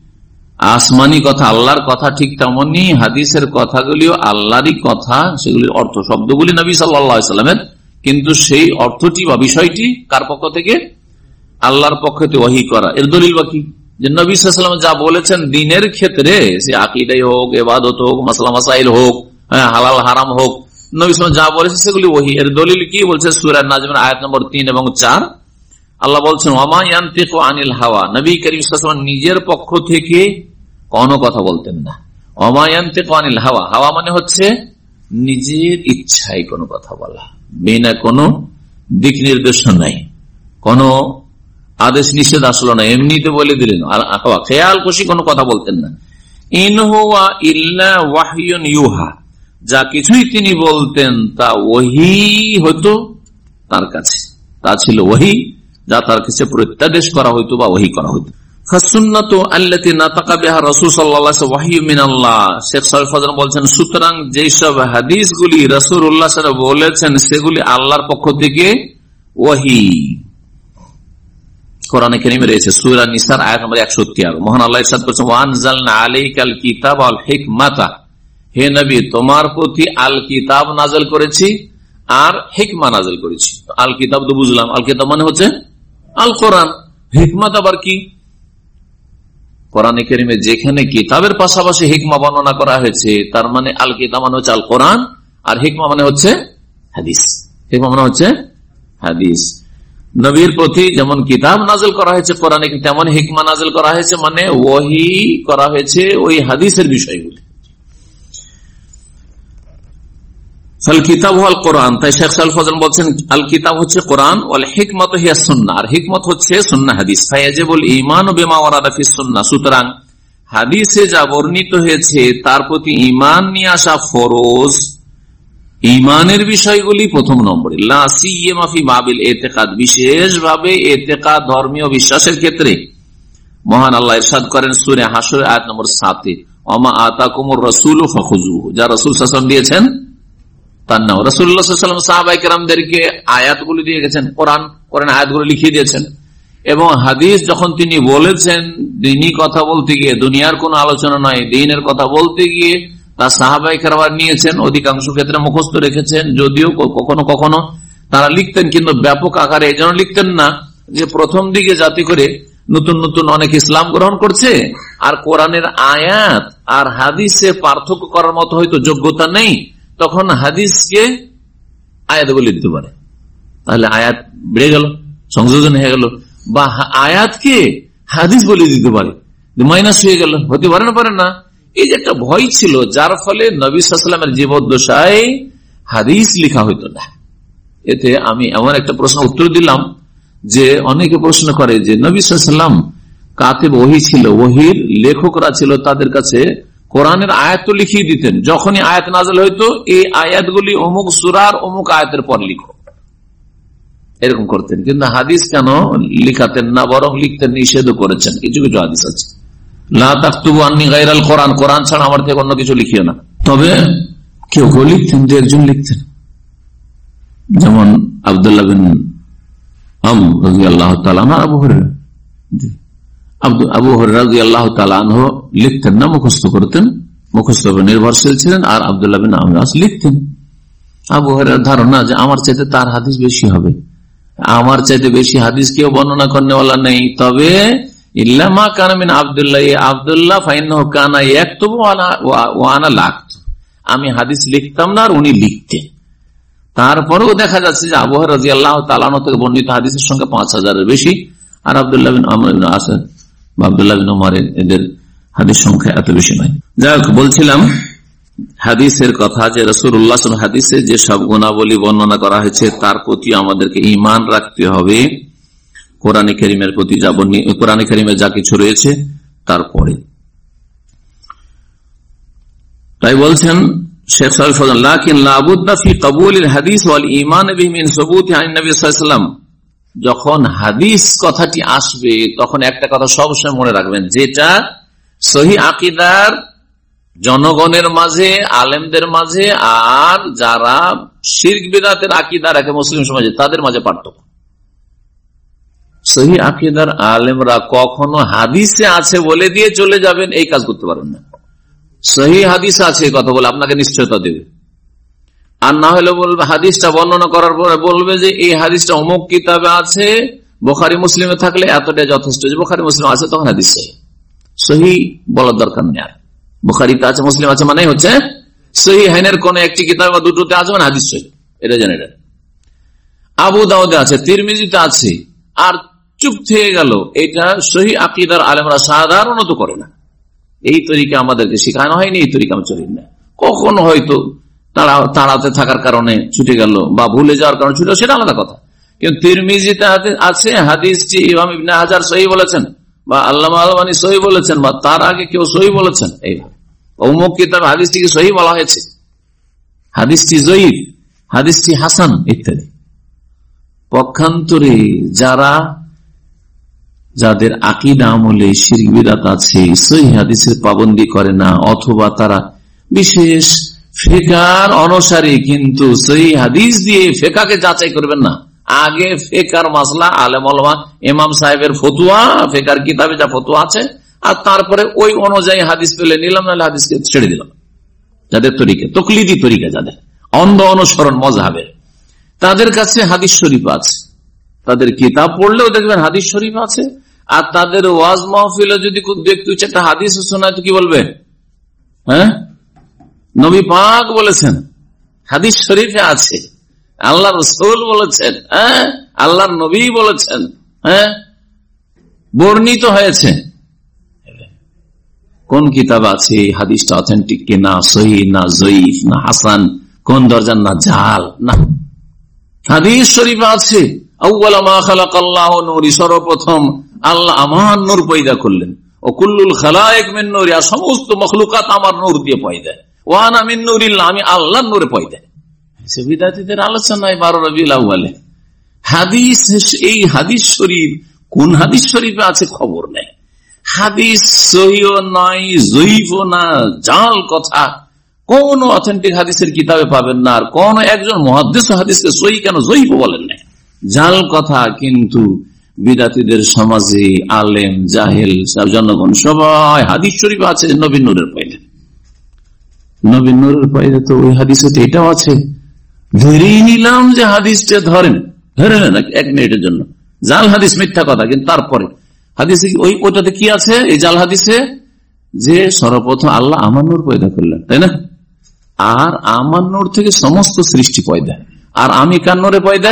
আসমানি কথা, আল্লাহর কথা, ঠিক তেমনি হাদিসের কথাগুলিও আল্লাহরই কথা, সেগুলির অর্থ শব্দগুলি নবী সাল্লাল্লাহু আলাইহি ওয়াসাল্লামের, কিন্তু সেই অর্থটি বা বিষয়টি কার পক্ষ থেকে? আল্লাহর পক্ষ থেকে ওহী করা। এর দলিল বাকি যে নবী সাল্লাল্লাহু আলাইহি ওয়াসাল্লাম যা বলেছেন দিনের ক্ষেত্রে, সে আকীদাই হোক, ইবাদত হোক, মাসলা মাসাইল হোক, হালাল হারাম হোক, নবী সাল্লাল্লাহু আলাইহি ওয়াসাল্লাম যা বলেছে সেগুলি ওহী। এর দলিল কি বলছে? সূরা নাজমের আয়াত নম্বর তিন এবং চার, আল্লাহ বলছেন ওয়ামা ইয়ানতিকু আনিল হাওয়া, নবী কারীম সাল্লাল্লাহু আলাইহি ওয়াসাল্লাম নিজের পক্ষ থেকে কোনো কথা বলতেন না। ওয়ামা ইয়ানতিকু আনিল হাওয়া, হাওয়া মানে হচ্ছে নিজের ইচ্ছায় কোনো কথা বলা, বিনা কোনো দিক নির্দেশনা নাই, কোনো আদেশ নিষেধ আসলো না, এমনিতে বলে দিলেন, খেয়াল খুশি কোনো কথা বলতেন না। ইন হুয়া ইল্লা ওয়াহয়ুন ইউহা, যা কিছুই তিনি বলতেন তা ওহী হতো তার কাছে, তা ছিল ওহী, যা তার কাছে প্রত্যাদেশ করা হইতো বা ওহী করা হইতো। বলছেন সুতরাং যেসব হাদিসগুলি রাসূলুল্লাহ সাল্লাল্লাহু আলাইহি ওয়াসাল্লাম বলেছেন সেগুলি আল্লাহর পক্ষ থেকে ওহী। কোরআনে কারীমে রয়েছে সূরা নিসার আয়াত নম্বর একশো তেরো, মহান আল্লাহ ইরশাদ করেছেন ওয়ানজালনা আলাইকাল কিতাব ওয়াল হিকমাতা, হে নবী তোমার প্রতি আল কিতাব নাযিল করেছি আর হিকমা নাযিল করেছি। আল কিতাব তো বুঝলাম, আল কিতাব মানে হচ্ছে আল কোরআন, হিকমত আবার কি? কোরআনে কারীমে যেখানে কিতাবের পাশাপাশি হিকমা বর্ণনা করা হয়েছে, তার মানে আল কিতাব মানে হচ্ছে আল কোরআন আর হিকমা মানে হচ্ছে হাদিস। হিকমা মানে হচ্ছে হাদিস। নবীর প্রতি যেমন কিতাব নাযিল করা হয়েছে কোরআনে, তেমন হিকমা নাযিল করা হয়েছে, মানে ওহী করা হয়েছে ওই হাদিসের বিষয়গুলি। আল কিতাব ওয়াল কোরআন, তাই শেখ সালেহ ফজল বলছেন আল কিতাব হচ্ছে কোরআন, ওয়াল হিকমত হিয়া সুন্নাহ, আর হিকমত হচ্ছে সুন্নাহ হাদিস। ফায়াজিবুল ঈমানু বিমা ওয়ারাদা ফিস সুন্নাহ, সুতরাং হাদিসে যা বর্ণিত হয়েছে তার প্রতি ঈমান নিয়ে আসা ফরজ। ঈমানের বিষয়গুলি প্রথম নম্বরে, লা সিয়ামা ফি বাবিল ইতিকাদ, বিশেষভাবে ইতিকাদ ধর্মীয় বিশ্বাসের ক্ষেত্রে। মহান আল্লাহ ইরশাদ করেন সূরা হাশর আয়াত নম্বর সাত এ, ওমা আতাকুমুর রাসূলু ফাখুযুহু, যা রাসূল সাল্লাল্লাহু আলাইহি ওয়াসাল্লাম দিয়েছেন তার নাও। রাসূলুল্লাহ সাল্লাল্লাহু আলাইহি ওয়াসাল্লাম সাহাবায়ে কেরামদেরকে আয়াতগুলি দিয়ে গেছেন, কোরআন কোরআন আয়াতগুলো লিখিয়ে দিয়েছেন, এবং হাদিস যখন তিনি বলেছেন দিনী কথা বলতে গিয়ে, দুনিয়ার কোন আলোচনা নয়, দ্বীনের কথা বলতে গিয়ে তার সাহাবায়ে কেরাম নিয়েছেন, অধিকাংশ ক্ষেত্রে মুখস্থ রেখেছেন, যদিও কখনো কখনো তারা লিখতেন, কিন্তু ব্যাপক আকারে এই জন্য লিখতেন না যে প্রথম দিকে যাতে করে নতুন নতুন অনেক ইসলাম গ্রহণ করছে আর কোরআনের আয়াত আর হাদিসে পার্থক্য করার মতো হয়তো যোগ্যতা নেই, তখন হাদিসকে আয়াত বলে দিতে পারে, তাহলে আয়াত বেড়ে গেল, সংযোজন হয়ে গেল, বা আয়াতকে হাদিস বলে দিতে পারে, মাইনাস হয়ে গেল, হতে পারে না পারে না। এই যে একটা ভয় ছিল, যার ফলে নবী সাল্লাল্লাহু আলাইহি ওয়াসাল্লামের জীবদ্দশায় হাদিস লেখা হইতো না। এতে আমি এমন একটা প্রশ্ন উত্তর দিলাম যে অনেকে প্রশ্ন করে যে নবী সাল্লাল্লাহু আলাইহি ওয়াসাল্লাম কাতিব ওহী ছিল, ওহীর লেখকরা ছিল, তাদের কাছে কোরআনের আয়াত তো লিখিয়ে দিতেন, যখনই আয়াত নাযিল হইতো এই আয়াতগুলি অমুক সূরার অমুক আয়াতের পর লিখো, এরকম করতেন। কিন্তু হাদিস কেন লিখাতেন না, বরং লিখতেন, নিষেধ করেছেন। কিছু কিছু হাদিস আছে, লা তাকতুবু আন্নী গায়রাল কোরআন, কোরআন ছাড়া আমার থেকে অন্য কিছু লিখিও না। তবে কেউ কেউ লিখতেন, দু একজন লিখতেন, যেমন আব্দুল্লাহ বিন আমর রাদিয়াল্লাহু তাআলা আনহু, আবু হুরায়রা আবু হুরায়রা রাদিয়াল্লাহু তাআলা আনহু লিখতেন না, মুখস্থ করতেন, মুখস্থ উপর নির্ভরশীল ছিলেন। আর আব্দুল্লাহ বিন আমর লিখতেন। আবু হুরায়রার ধারণা যে আমার চাইতে তার হাদিস বেশি হবে, আমার চাইতে বেশি হাদিস কেউ বর্ণনা করনেওয়ালা নেই, তবে ইল্লা মা কানা মিন আব্দুল্লাহ, আব্দুল্লাহ ফাইন্নাহু কানা ইয়াকতুবু ওয়া আনা লা আকতুব, আমি হাদিস লিখতাম না আর উনি লিখতেন। তারপরেও দেখা যাচ্ছে যে আবু হুরায়রা রাদিয়াল্লাহু তাআলা আনহু থেকে বর্ণিত হাদিসের সংখ্যা পাঁচ হাজারের বেশি, আর আব্দুল্লাহ বিন আমর ইবনে আস বা আব্দুল্লাহ বিন উমর এদের হাদিস সংখ্যা এত বেশি নয়। যাই হোক, বলছিলাম হাদিসের কথা, যে রাসূলুল্লাহ সাল্লাল্লাহু আলাইহি ওয়াসাল্লাম হাদিসে যে সব গুণাবলী বর্ণনা করা হয়েছে তার প্রতি আমাদেরকে ঈমান রাখতে হবে, কোরআন কারীমের প্রতি যা কোরআন কারীমে যা কিছু রয়েছে তারপরে। তাই বলছেন শেখ সালেহ ফজল, লাকিন লা বুদ্দা ফি কবুলিল হাদিস ওয়াল ঈমান বিহি মিন সুবুতি আন নবী সাল্লাল্লাহু আলাইহি ওয়াসাল্লাম। যখন হাদিস কথাটি আসবে তখন একটা কথা সবসময় মনে রাখবেন, যেটা সহিহ আকীদার জনগণের মাঝে, আলেমদের মাঝে, আর যারা শিরক বিদআতের আকীদা রাখে মুসলিম সমাজে তাদের মাঝে পার্থক্য। সহিহ আকীদার আলেমরা কখনো হাদিসে আছে বলে দিয়ে চলে যাবেন, এই কাজ করতে পারবেন না। সহিহ হাদিস আছে কথা বলে আপনাকে নিশ্চয়তা দেবে, আর না হলে বলবে, হাদিসটা বর্ণনা করার পরে বলবে যে এই হাদিসটা অমুক কিতাবে আছে, বুখারী মুসলিমে থাকলে এতটাই যথেষ্ট, যে বুখারী মুসলিম আছে তখন হাদিস সহিহ। সহিহ বলার দরকার নেই, আর বুখারীতে আছে মুসলিম আছে মানে হচ্ছে সহিহাইনের কোন একটি কিতাব বা দুটোতে আছে মানে হাদিস সহিহ, এটা জানেন। আবু দাউদে আছে, তিরমিজিতে আছে, আর চুপ থেকে গেল, এটা সহিহ আকীদার আলেমরা সাধারণত করে না। এই তরিকা আমাদেরকে শেখানো হয়নি, এই তরিকা আমরা চলি না। কখনো হয়তো তাড়াতে থাকার কারণে ছুটে গেল বা ভুলে যাওয়ার কারণে ছুটে, সেটা আলাদা কথা। কিন্তু তিরমিজিতে আছে হাদিসটি ইমাম ইবনে হাজার সহিহ বলেছেন, বা আল্লামা আলবানী সহিহ বলেছেন, বা তার আগে কেউ সহিহ বলেছেন, এইভাবে অমুক কিতাবে হাদিসটিকে সহিহ বলা হয়েছে, হাদিসটি জয়ীফ, হাদিসটি হাসান ইত্যাদি। পক্ষান্তরে যারা যাদের আকীদা আমলে শিরক বিদআত আছে, সহিহ হাদিসের পাবন্দি করে না, অথবা তারা বিশেষ ফিকার অনুসারী, কিন্তু সহিহ হাদিস দিয়ে ফিকাহকে যাচাই করবেন না, আগে ফিকার মাসলা আলেম ওলামা ইমাম সাহেবের ফতোয়া, ফিকার কিতাবে যা ফতোয়া আছে, আর তারপরে ওই অনুযায়ী হাদিস পেলে নিলাম, নাহলে হাদিসকে ছেড়ে দিলাম। যাদের তরিকা তকলিদি তরিকা, যাদের অন্ধ অনুসরণ মযহাবের, তাদের কাছে হাদিস শরীফ আছে, তাদের কিতাব পড়লেও দেখবেন হাদিস শরীফ আছে, আর তাদের ওয়াজ মাহফিলে যদি দেখতে একটা হাদিস শোনায় তো কি বলবে, হ্যাঁ নবী পাক বলেছেন, হাদিস শরীফে আছে, আল্লাহ রাসূল বলেছেন, হ্যাঁ আল্লাহর নবী বলেছেন, হ্যাঁ বর্ণিত হয়েছে। কোন কিতাব আছে হাদিসটা অথেন্টিক কিনা, সহিহ না জয়ীফ না হাসান, কোন দরজার না জাল, না হাদিস শরীফে আছে। আউয়ালা মা খালাকাল্লাহু নূরি, সর্বপ্রথম আল্লাহ আমার নূর পয়দা করলেন, ও কুল্লুল খালায়েক মিন নূরি, আর সমস্ত মখলুকাত আমার নূর দিয়ে পয়দা। ওয়া আনা মিন নূরিল্লাহ, আমি আল্লাহর নূরে পয়দা। বিদাতীদের আলোচনায় বারো রবিউল আউয়ালে হাদিস, এই হাদিস শরীফ কোন হাদিস শরীফে আছে খবর নেই। হাদিস সহিও নয়, জয়ীফও না, জাল কথা কোন অথেন্টিক হাদিসের কিতাবে পাবেন না। আর কোন একজন মুহাদ্দিস হাদিসকে সহিহ কেন জয়ীফ বলেন না, জাল কথা। কিন্তু বিদাতীদের সমাজে আলেম জাহেল জনগণ সবাই হাদিস শরীফে আছে নবীর নূরের পয়দা। নবীর নূরের পয়দা তো ওই হাদিসে তো এটাও আছে। ধরেই নিলাম যে হাদিসটা ধরেন, ধরে নেন এক মিনিটের জন্য, জাল হাদিস মিথ্যা কথা, কিন্তু তারপরে হাদিসে ওই ওটাতে কি আছে? এই জাল হাদিসে যে সর্বপ্রথম আল্লাহ আমার নূর পয়দা করলেন, তাই না? আর আমার নূর থেকে সমস্ত সৃষ্টি পয়দা, আর আমি কার নূরে পয়দা?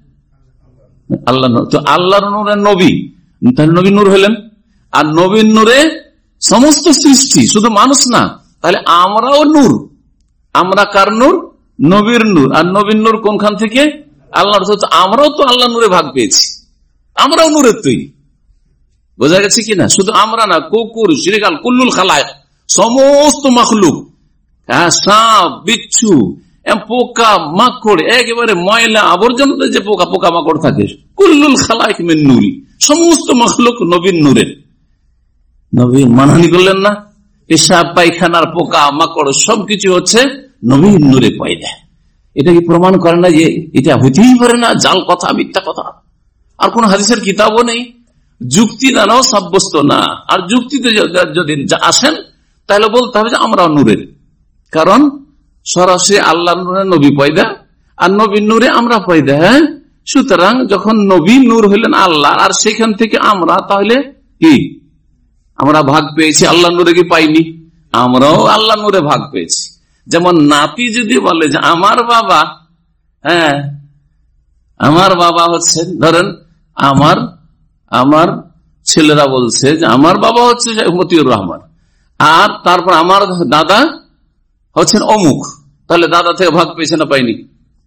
আল্লাহ। তো আল্লাহর নূরে নবী, তাহলে নবীর নূর হলেন, আর নবীর নূরে সমস্ত সৃষ্টি, শুধু মানুষ না। তাহলে আমরাও নূর। আমরা কার নূর? নবীর নূর। আর নবীর নূর কোনখান থেকে? আল্লাহর। আমরাও তো আল্লাহ নূরে ভাগ পেয়েছি, আমরাও নূরের তৈরি। বোঝা গেছে কিনা? শুধু আমরা না, কুকুর, শিরিকাল, কুল্লুল খালায়েক, সমস্ত মাখলুক, হ্যাঁ, সাপ, বিচ্ছু, পোকা মাকড়, একেবারে ময়লা আবর্জনাতে যে পোকা পোকা মাকড় থাকে, কুল্লুল খালায়েক মিন নূরি, সমস্ত মাখলুক নবীর নূরের। নবী মানহানি করলেন না? পেশাব পায়খানার পোকা মাকড় সবকিছু হচ্ছে নবীর নূরে পয়দা। এটা কি প্রমাণ করে না যে এটা হইতেই পারে না? জাল কথা, মিথ্যা কথা। আর কোন হাদিসের কিতাবও নেই, যুক্তি দ্বারাও সাব্যস্ত না। আর যুক্তিতে যদি আসেন তাহলে বলতে হবে যে আমরা নূরের, কারণ সরাসরি আল্লাহ নূরে নবী পয়দা, আর নবীর নূরে আমরা পয়দা। হ্যাঁ, সুতরাং যখন নবী নূর হইলেন আল্লাহ, আর সেখান থেকে আমরা তাহলে কি আমরা ভাগ পেয়েছি? আল্লাহ নূরে কি পাইনি? আমরাও আল্লাহ নূরে ভাগ পেয়েছি। যেমন নাতি যদি বলে যে আমার বাবা, হ্যাঁ আমার বাবা হচ্ছে, ধরেন আমার আমার ছেলেরা বলছে যে আমার বাবা হচ্ছে মতিউর রহমান, আর তারপর আমার দাদা হচ্ছেন অমুক, তাহলে দাদা থেকে ভাগ পেয়েছে না পাইনি?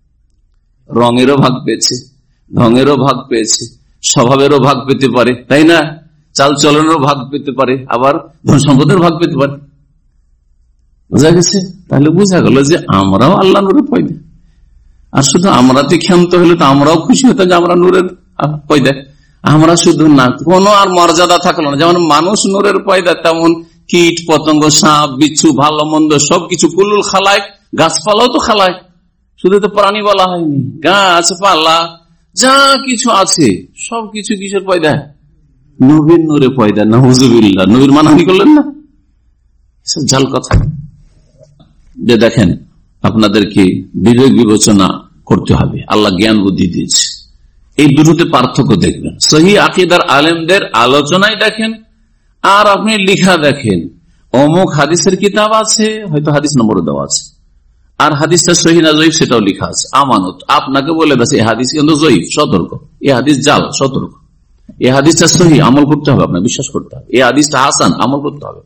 রঙেরও ভাগ পেয়েছে, ঢঙেরও ভাগ পেয়েছে, স্বভাবেরও ভাগ পেতে পারে, তাই না? চাল চলনেরও ভাগ পেতে পারে, আবার ধন সম্পদের ভাগ পেতে পারে। বোঝা গেছে? তাহলে বোঝা গেল যে আমরাও আল্লাহ নূরের পয়দা। আর শুধু আমরাতে ক্ষান্ত হলে তো আমরাও খুশি হতাম যে আমরা নূরের পয়দা। আমরা শুধু না, কোন আর মর্যাদা থাকলো না। যেমন মানুষ নূরের পয়দা, তেমন কীট পতঙ্গ, সাপ, বিচ্ছু, ভালো মন্দ সবকিছু কুল্লুল খালায়েক, গাছপালাও তো খালায়েক, শুধু তো প্রাণী বলা হয়নি। গাছপালা যা কিছু আছে সবকিছু কিসের পয়দা? নবীর নূরে পয়দা। নাউযুবিল্লাহ, নবীর মানহানি করলেন না? এসব জাল কথা। যে দেখেন, আপনাদেরকে বিবেক বিবেচনা করতে হবে, আল্লাহ জ্ঞান বুদ্ধি দিয়েছে। এই দুটোতে পার্থক্য দেখবেন। সহিহ আকীদার আলেমদের আলোচনায় দেখেন, আর আপনি লিখা দেখেন। অমুক হাদিসের কিতাব আছে, হয়তো হাদিস নম্বর দেওয়া আছে, আর হাদিসটা সহিহ না জয়ীফ সেটাও লেখা আছে। আমানত আপনাকে বলে দেয় এই হাদিস কিন্তু জয়ীফ, সতর্ক, এই হাদিস জাল, সতর্ক। এই হাদিসটা সহিহ, আমল করতে হবে, আপনার বিশ্বাস করতে হবে। এই হাদিসটা হাসান, আমল করতে হবে।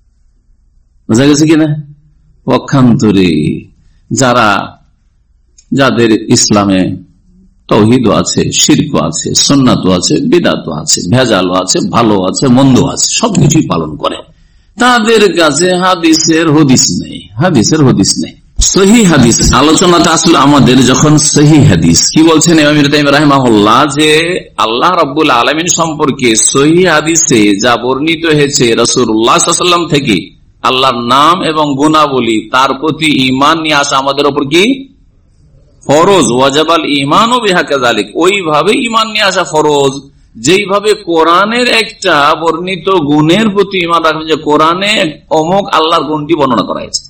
বোঝা গেছে কিনা? পক্ষান্তরে যারা, যাদের ইসলামে তাওহীদও আছে, শিরকও আছে, সুন্নাতও আছে, বিদআতও আছে, ভেজালও আছে, ভালো আছে, মন্দ আছে, সবকিছুই পালন করে, তাদের কাছে হাদিসের হদিস নেই, হাদিসের হদিস নেই। সহিহ হাদিস আলোচনাটা আসলে আমাদের যখন সহিহ হাদিস কি বলছেন ইমাম ইবনে তাইমিয়া রাহিমাহুল্লাহ, যে আল্লাহ রাব্বুল আলামিন সম্পর্কে সহিহ হাদিসে যা বর্ণিত হয়েছে রাসূলুল্লাহ সাল্লাল্লাহু আলাইহি ওয়াসাল্লাম থেকে, আল্লাহর নাম এবং গুণাবলী, তার প্রতি ঈমান নিয়ে আসা আমাদের উপর কি ফরজ। ওয়াজাবাল ঈমানু বিহা কাযালিক, ওইভাবে ঈমান নিয়ে আসা ফরজ, যেইভাবে কোরআনের একটা বর্ণিত গুণের প্রতি ঈমান রাখবেন, যে কোরআনে অমুক আল্লাহর গুণটি বর্ণনা করা হয়েছে।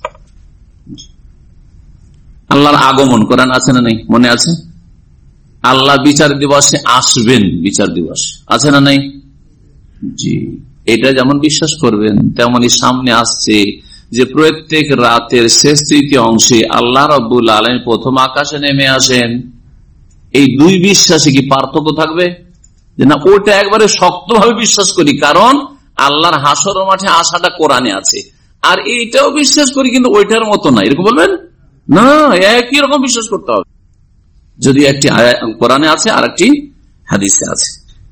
আল্লাহর আগমন কোরআন আছে না নেই? মনে আছে? আল্লাহ বিচার দিবসে আসবেন, বিচার দিবস আছে না নেই? জি, এটা যেমন বিশ্বাস করবেন, তেমনি সামনে আসছে যে প্রত্যেক রাতের শেষ তৃতীয় অংশে আল্লাহ রাব্বুল আলামিন প্রথম আকাশে নেমে আসেন। এই দুই বিশ্বাসে কি পার্থক্য থাকবে? যে না, ওটা একবারে শক্তভাবে বিশ্বাস করি, কারণ আল্লাহর হাসর মাঠে আসাটা কোরআনে আছে, আর এইটাও বিশ্বাস করি কিন্তু ওইটার মতো না, এরকম বলবেন না? একই রকম বিশ্বাস করতে হবে, যদি একটি কোরআনে আছে আর একটি হাদিসে আছে।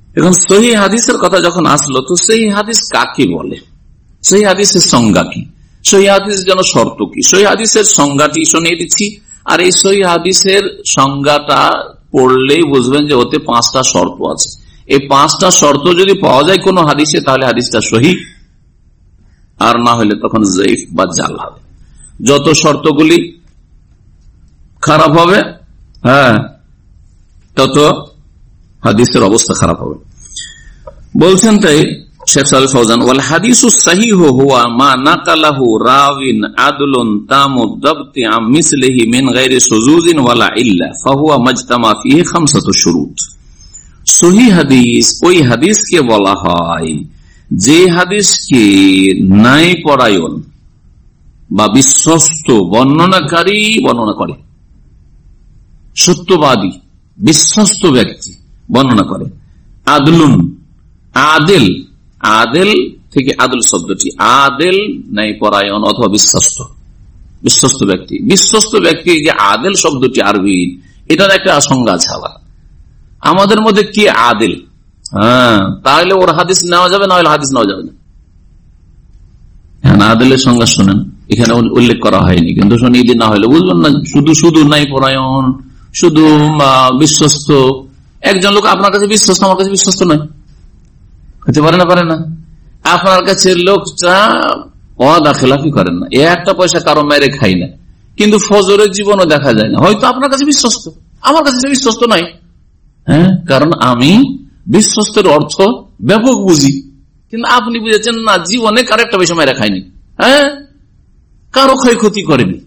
এখন সহিহ হাদিসের কথা যখন আসলো, তো সেই হাদিস কাকে বলে, সেই হাদিসের সংজ্ঞা কি, সহিহ হাদিস যেন শর্ত কি, সহিহ হাদিসের সংজ্ঞাটি শুনিয়ে দিচ্ছি। আর এই সহিহ হাদিসের সংজ্ঞাটা পড়লেই বুঝবেন যে ওতে পাঁচটা শর্ত আছে। এই পাঁচটা শর্ত যদি পাওয়া যায় কোন হাদিসে, তাহলে হাদিসটা সহিহ, আর না হলে তখন জয়ীফ বা জাল হবে। যত শর্তগুলি খারাপ হবে, হ্যাঁ, তত হাদিসের অবস্থা খারাপ হবে। বলছেন তাই শেখ সালেহ ফৌজান, ওয়াল হাদিসুস সহিহ হুয়া মা নাকালাহু রাওয়িন আদলুন তামুদ দাবতি আম মিসলিহি মিন গায়রি শুযুজিন ওয়ালা ইল্লা ফাহুয়া মাজতামা ফিহি খামসাতু শুরুত। সহিহ হাদিস ওই হাদিসকে বলা হয় যে হাদিসকে নাই পরায়ণ বা বিশ্বস্ত বর্ণনাকারী বর্ণনা করে, সত্যবাদী বিশ্বস্ত ব্যক্তি বর্ণনা করে। আদলুন, আদেল, আদেল থেকে আদল শব্দটি, আদেল নাই পরায়ণ অথবা বিশ্বস্ত, বিশ্বস্ত ব্যক্তি। বিশ্বস্ত ব্যক্তি যে আদেল শব্দটি আরবি, এটার একটা সংজ্ঞা আছে আবার। আমাদের মধ্যে কি আদেল, হ্যাঁ, তাহলে ওর হাদিস নেওয়া যাবে, না হলে হাদিস নেওয়া যাবে না। হ্যাঁ, আদেলের সংজ্ঞা শোনেন, এখানে উল্লেখ করা হয়নি, কিন্তু শুনিয়ে দিন, না হলে বুঝবেন না। শুধু শুধু নাই পরায়ণ, শুধু বিশ্বস্ত। একজন লোক আপনার কাছে বিশ্বস্ত, আমার কাছে বিশ্বস্ত নয়, হতে পারে না, পারে না। আপনার কাছে লোকটা ওয়াদা খেলাফি করেন না, একটা পয়সা কারো মেরে খাই না, কিন্তু ফজরের জীবনও দেখা যায় না, হয়তো আপনার কাছে বিশ্বস্ত, আমার কাছে বিশ্বস্ত নাই। হ্যাঁ, কারণ আমি বিশ্বস্তের অর্থ ব্যাপক বুঝি, কিন্তু আপনি বুঝেছেন না, জীবনে কারো একটা পয়সা মেরে খায়নি, হ্যাঁ, কারো ক্ষয়ক্ষতি করেনি,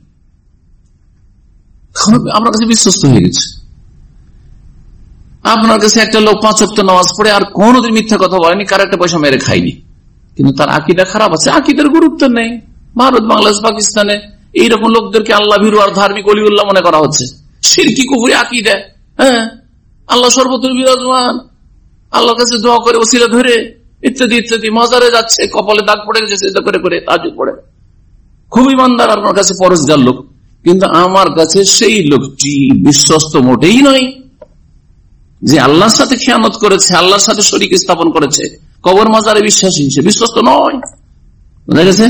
আপনার কাছে বিশ্বস্ত হয়ে গেছে। আপনার কাছে একটা লোক পাঁচ ওয়াক্ত নামাজ পড়ে আর কোনদিন মিথ্যা কথা বলেনি, কার একটা পয়সা মেরে খায়নি, কিন্তু তার আকীদা খারাপ আছে, আকীদার গুরুত্ব নেই। ভারত, বাংলাদেশ, পাকিস্তানে এইরকম লোকদেরকে আল্লাহ ভীরু আর ধার্মিক ওলিউল্লাহ মনে করা হচ্ছে। শিরকি কুফরি আকীদা, হ্যাঁ, আল্লাহ সর্বত্র বিরাজমান, আল্লাহর কাছে দোয়া করে ওসিলা ধরে ইত্যাদি ইত্যাদি, মাজারে যাচ্ছে, কপালে দাগ পড়ে গেছে সেটা করে করে তাহাজ্জুদ পড়ে, খুব ইমানদার আপনার কাছে পরশগার লোক, কিন্তু আমার কাছে সেই লোকটি বিশ্বস্ত মোটেই নয়, যে আল্লাহর সাথে খেয়ানত করেছে, আল্লাহর সাথে শরীক স্থাপন করেছে, কবর মাজারে বিশ্বাসী, সে বিশ্বস্ত নয়। বুঝা গেছে?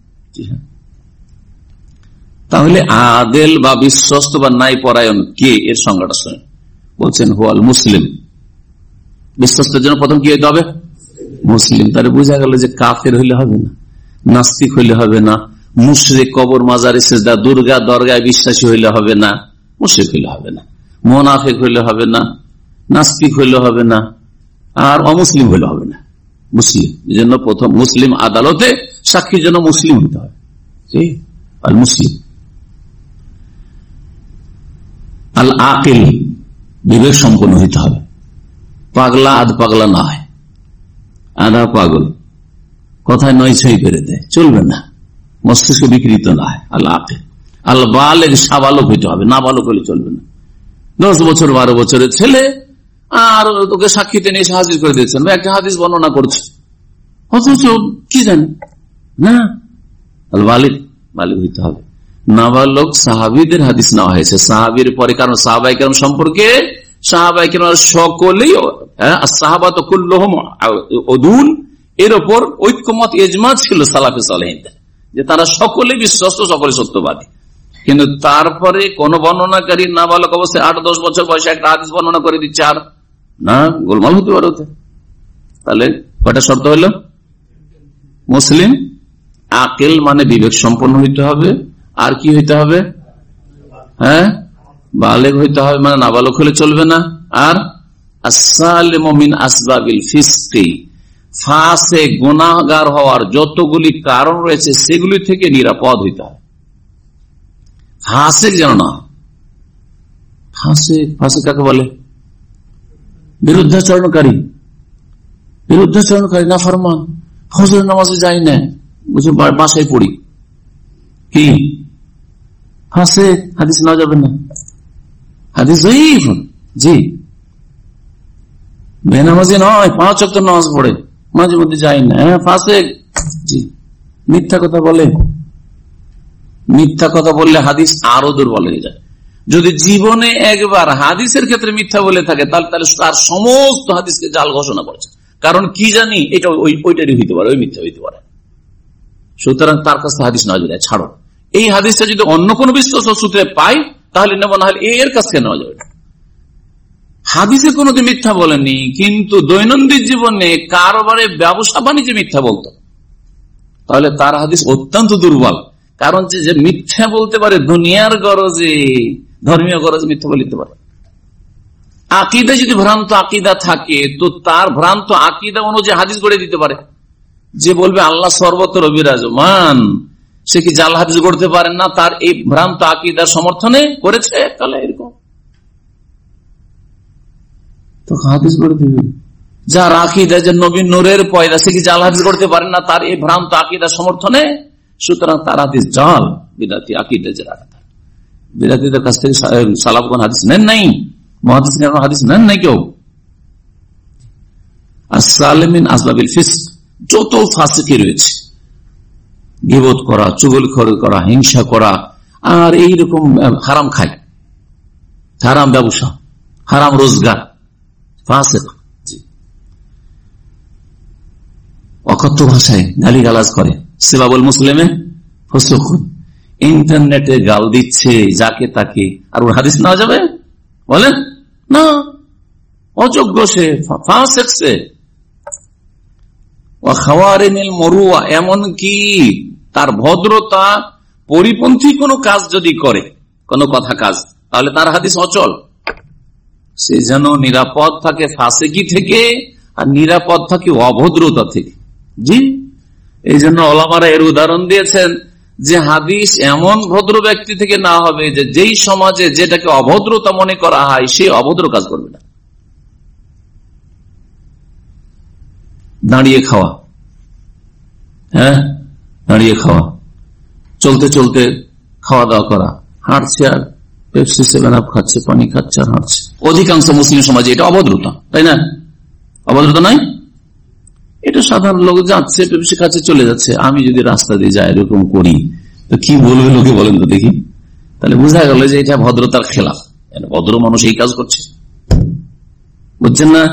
তাহলে আদেল বা বিশ্বস্ত বা নাই পরায়ণ কে, এর সংজ্ঞাটা শুনে বলছেন হুয়াল মুসলিম। বিশ্বস্তের জন্য প্রথম কি হইতে হবে? মুসলিম। তাহলে বোঝা গেল যে কাফের হইলে হবে না, নাস্তিক হইলে হবে না, মুশরিক, কবর মাজারে সেজদা, দুর্গা দরগায় বিশ্বাসী হইলে হবে না, মুশরিক হইলে হবে না, মুনাফিক হইলে হবে না, নাস্তিক হইলে হবে না, আর অমুসলিম হইলে হবে না, মুসলিম। এই জন্য প্রথম মুসলিম আদালতে সাক্ষীর জন্য মুসলিম হইতে হবে, আল মুসলিম। আল আকিল, বিবেক সম্পন্ন হইতে হবে, পাগলা আধ পাগলা না হয়, আধা পাগল, কথায় নয় ছয় করে দেয়, চলবে না, মস্তিষ্ক বিকৃত না হয়। আল আকিল। আল বালেগ, সাবালক হইতে হবে, না বালক হলে চলবে না। দশ বছর বারো বছরের ছেলে আর তোকে সাক্ষীতে নিয়ে হাজির করে দিয়েছেন, একটা হাদিস বর্ণনা করছে, অথচ কি জানি না, আল বালিগ, বালিগ হইতে হবে। নাবালক সাহাবীদের হাদিস নেওয়া হয়েছে, সাহাবীর পরে, কারণ সাহাবায়ে কেরাম সম্পর্কে সাহাবায়ে কেরাম সকলেই, সাহাবাত কুল্লুহুম উদুল, এর উপর ঐক্যমত ইজমা ছিল সালাফে সালেহিনদের, যে তারা সকলে বিশ্বস্ত, সকলে সত্যবাদী। কিন্তু তারপরে কোন বর্ণনাকারী নাবালক অবস্থায় আট দশ বছর বয়সে একটা হাদিস বর্ণনা করে দিচ্ছে, আর না গোলমাল হতে পারে। তাহলে কয়টা শর্ত হইল? মুসলিম, আকিল মানে বিবেক সম্পন্ন হইতে হবে, আর কি হইতে হবে? হ্যাঁ, বালেগ হইতে হবে, মানে নাবালক হলে চলবে না, আর আসসালিমু মিন আসবাবিল ফিসকি, ফাসিক গুনাহগার হওয়ার যতগুলি কারণ রয়েছে সেগুলি থেকে নিরাপদ হইতে হবে। ফাসিক যেন না। ফাসিক, ফাসিক কাকে বলে? বিরুদ্ধাচরণকারী, বিরুদ্ধাচরণকারী, নাফরমান, ফজরের নামাজে যাই না, বুঝে বাসায় পড়ি, কি ফাসিক, হাদিস নেওয়া যাবে না, হাদিস যঈফ। জি, বেনামাজি নয়, পাঁচ ওয়াক্ত নামাজ পড়ে, মাঝে মধ্যে যাই না, হ্যাঁ ফাসিক। জি, মিথ্যা কথা বলে, মিথ্যা কথা বললে হাদিস আরো দুর্বল হয়ে যায়। যদি জীবনে একবার হাদিসের ক্ষেত্রে মিথ্যা বলে থাকে তাহলে তাহলে তার সমস্ত হাদিসকে জাল ঘোষণা করছে। কারণ কি জানি এটা ওইটারই হইতে পারে, ওই মিথ্যা হইতে পারে। সুতরাং তার কাছে হাদিস নেওয়া যায়, ছাড়ো। এই হাদিসটা যদি অন্য কোন বিশ্বস্ত সূত্রে পাই তাহলে নেব, না হলে এর কাছে নেওয়া যাবে। হাদিসে কোনোদিন মিথ্যা বলেনি, কিন্তু দৈনন্দিন জীবনে কারবারে ব্যবসা বাণিজ্যে মিথ্যা বলতো, তাহলে তার হাদিস অত্যন্ত দুর্বল। কারণ যে মিথ্যা বলতে পারে দুনিয়ার গরজে, ধর্মীয় গরজে মিথ্যা বলতে পারে। আকিদা যদি ভ্রান্ত আকিদা থাকে তো তার ভ্রান্ত আকিদা অনুযায়ী হাদিস গড়ে দিতে পারে। যে বলবে আল্লাহ সর্বত্র বিরাজমান, সে কি জাল হাদিস গড়তে পারেন না? তার এই ভ্রান্ত আকিদার সমর্থনে করেছে, তাহলে এরকম তো হাদিস গড়ে দিবে। যার আকিদা যে নবী নূরের পয়দা, সে কি জাল হাদিস গড়তে পারেন না তার এই ভ্রান্ত আকিদার সমর্থনে? সুতরাং তার হাদিস জাল, বিদাতি আকিদা যে রাখা। বিদাতিদের কাছ থেকে সালাফগণ হাদিস নেন নাই, মুহাদ্দিস হাদিস নেন নাই কেউ। as-salimin asbabil fisq, যত ফাসিকি রয়েছে, গীবত করা, চুগলখড়ি করা, হিংসা করা, আর এইরকম হারাম খায়, হারাম ব্যবসা, হারাম রোজগার, ফাসিক, অকথ্য ভাষায় গালিগালাজ করে, সিবাবুল মুসলিমে ফুসুক, ইন্টারনেটে গাল দিচ্ছে যাকে তাকে, আর ওর হাদিস নেওয়া যাবে? বলেন না, অযোগ্য সে, ফাসিক সে। মরুয়া, এমনকি তার ভদ্রতা পরিপন্থী কোনো কাজ যদি করে, কোনো কথা কাজ, তাহলে তার হাদিস অচল। সে যেন নিরাপদ থাকে ফাসিকি থেকে, আর নিরাপদ থাকে অভদ্রতা থেকে। জি, এই জন্য ওলামারা এর উদাহরণ দিয়েছেন যে হাদিস এমন ভদ্র ব্যক্তি থেকে না হবে যে যেই সমাজে যেটাকে অভদ্রতা মনে করা হয় সে অভদ্র কাজ করবে না। দাঁড়িয়ে খাওয়া, হ্যাঁ দাঁড়িয়ে খাওয়া, চলতে চলতে খাওয়া দাওয়া করা, হাঁটছে আর পেপসি সেভেন আপ খাচ্ছে, পানি খাচ্ছে আর হাঁটছে, অধিকাংশ মুসলিম সমাজে এটা অভদ্রতা, তাই না? অভদ্রতা নাই? এটা সাধারণ লোক যাচ্ছে, পেপসি খাচ্ছে, চলে যাচ্ছে। আমি যদি রাস্তা দিয়ে যাই এরকম করি তো কি বলবে লোকে, বলেন তো দেখি? তাহলে বোঝা গেল যে এটা ভদ্রতার খেলাফ, ভদ্র মানুষ এই কাজ করছে, বুঝছেন না?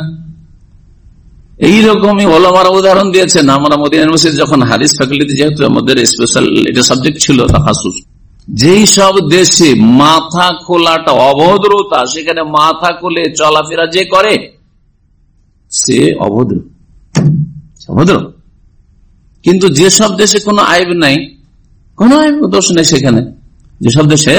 এইরকমই ওলামারা উদাহরণ দিয়েছেন। আমরা মদিনা ইউনিভার্সিটি যখন হাদিস ফ্যাকাল্টিতে, যেহেতু আমাদের স্পেশাল এটা সাবজেক্ট ছিল, তাখাসুস, যেই সব দেশে মাথা খোলাটা অভদ্রতা, সেখানে মাথা খুলে চলাফেরা যে করে সে অভদ্র, অভদ্র। কিন্তু যেসব দেশে কোনো আইব নাই, কোন আইব দোষ নেই, সেখানে যেসব দেশে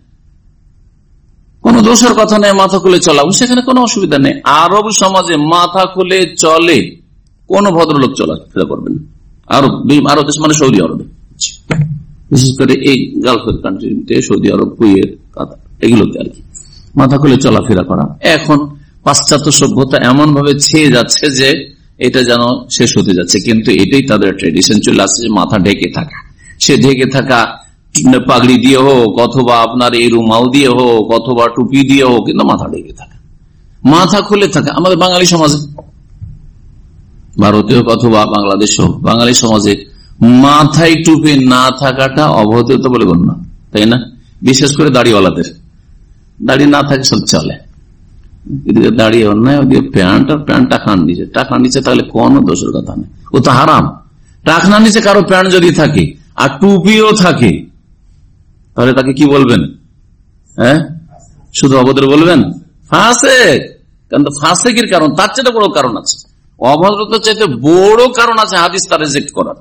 কোন দোষের কথা নেই, মাথা খুলে চলা, সেখানে কোনো অসুবিধা নেই। আরব সমাজে মাথা খুলে চলে কোন ভদ্রলোক চলাফেরা করবেন না। আরব আরব দেশ মানে সৌদি আরবে, বিশেষ করে এই গালফের কান্ট্রিতে, সৌদি আরব, কুয়েত, কাতার, এগুলোতে আর কি মাথা খুলে চলাফেরা করা। এখন পাশ্চাত্য সভ্যতা এমন ভাবে ছেয়ে যাচ্ছে যে এটা যেন শেষ হতে যাচ্ছে, কিন্তু এটাই তাদের ট্রেডিশন চলে আসছে, মাথা ঢেকে থাকা। সে ঢেকে থাকা পাগড়ি দিয়ে হোক, অথবা আপনার এই রুমাল দিয়ে হোক, অথবা টুপি দিয়ে হোক, কিন্তু মাথা ঢেকে থাকা, মাথা খুলে থাকা। আমাদের বাঙালি সমাজে, ভারতীয় অথবা বাংলাদেশ হোক, বাঙালি সমাজে মাথায় টুপি না থাকাটা অভদ্রতা বলে গণ্য, তাই না? বিশেষ করে দাড়িওয়ালাদের, দাড়ি না থাকে সব চলে, এদিকে দাঁড়িয়ে অন্যায়, ওদিকে প্যান্ট, আর প্যান্ট টাকার নিচে, টাকার নিচে তাহলে কোনো দোষের কথা নেই, ও তো হারাম। টাকার নিচে কারো প্যান্ট যদি থাকে আর টুপিও থাকে, তাহলে তাকে কি বলবেন? হ্যাঁ, শুধু অভদ্র বলবেন? ফাসেক। কারণ ফাসেকের কারণ, তার চাইতে বড় কারণ আছে, অভদ্রতার চাইতে বড় কারণ আছে হাদিস তার রিজেক্ট করার।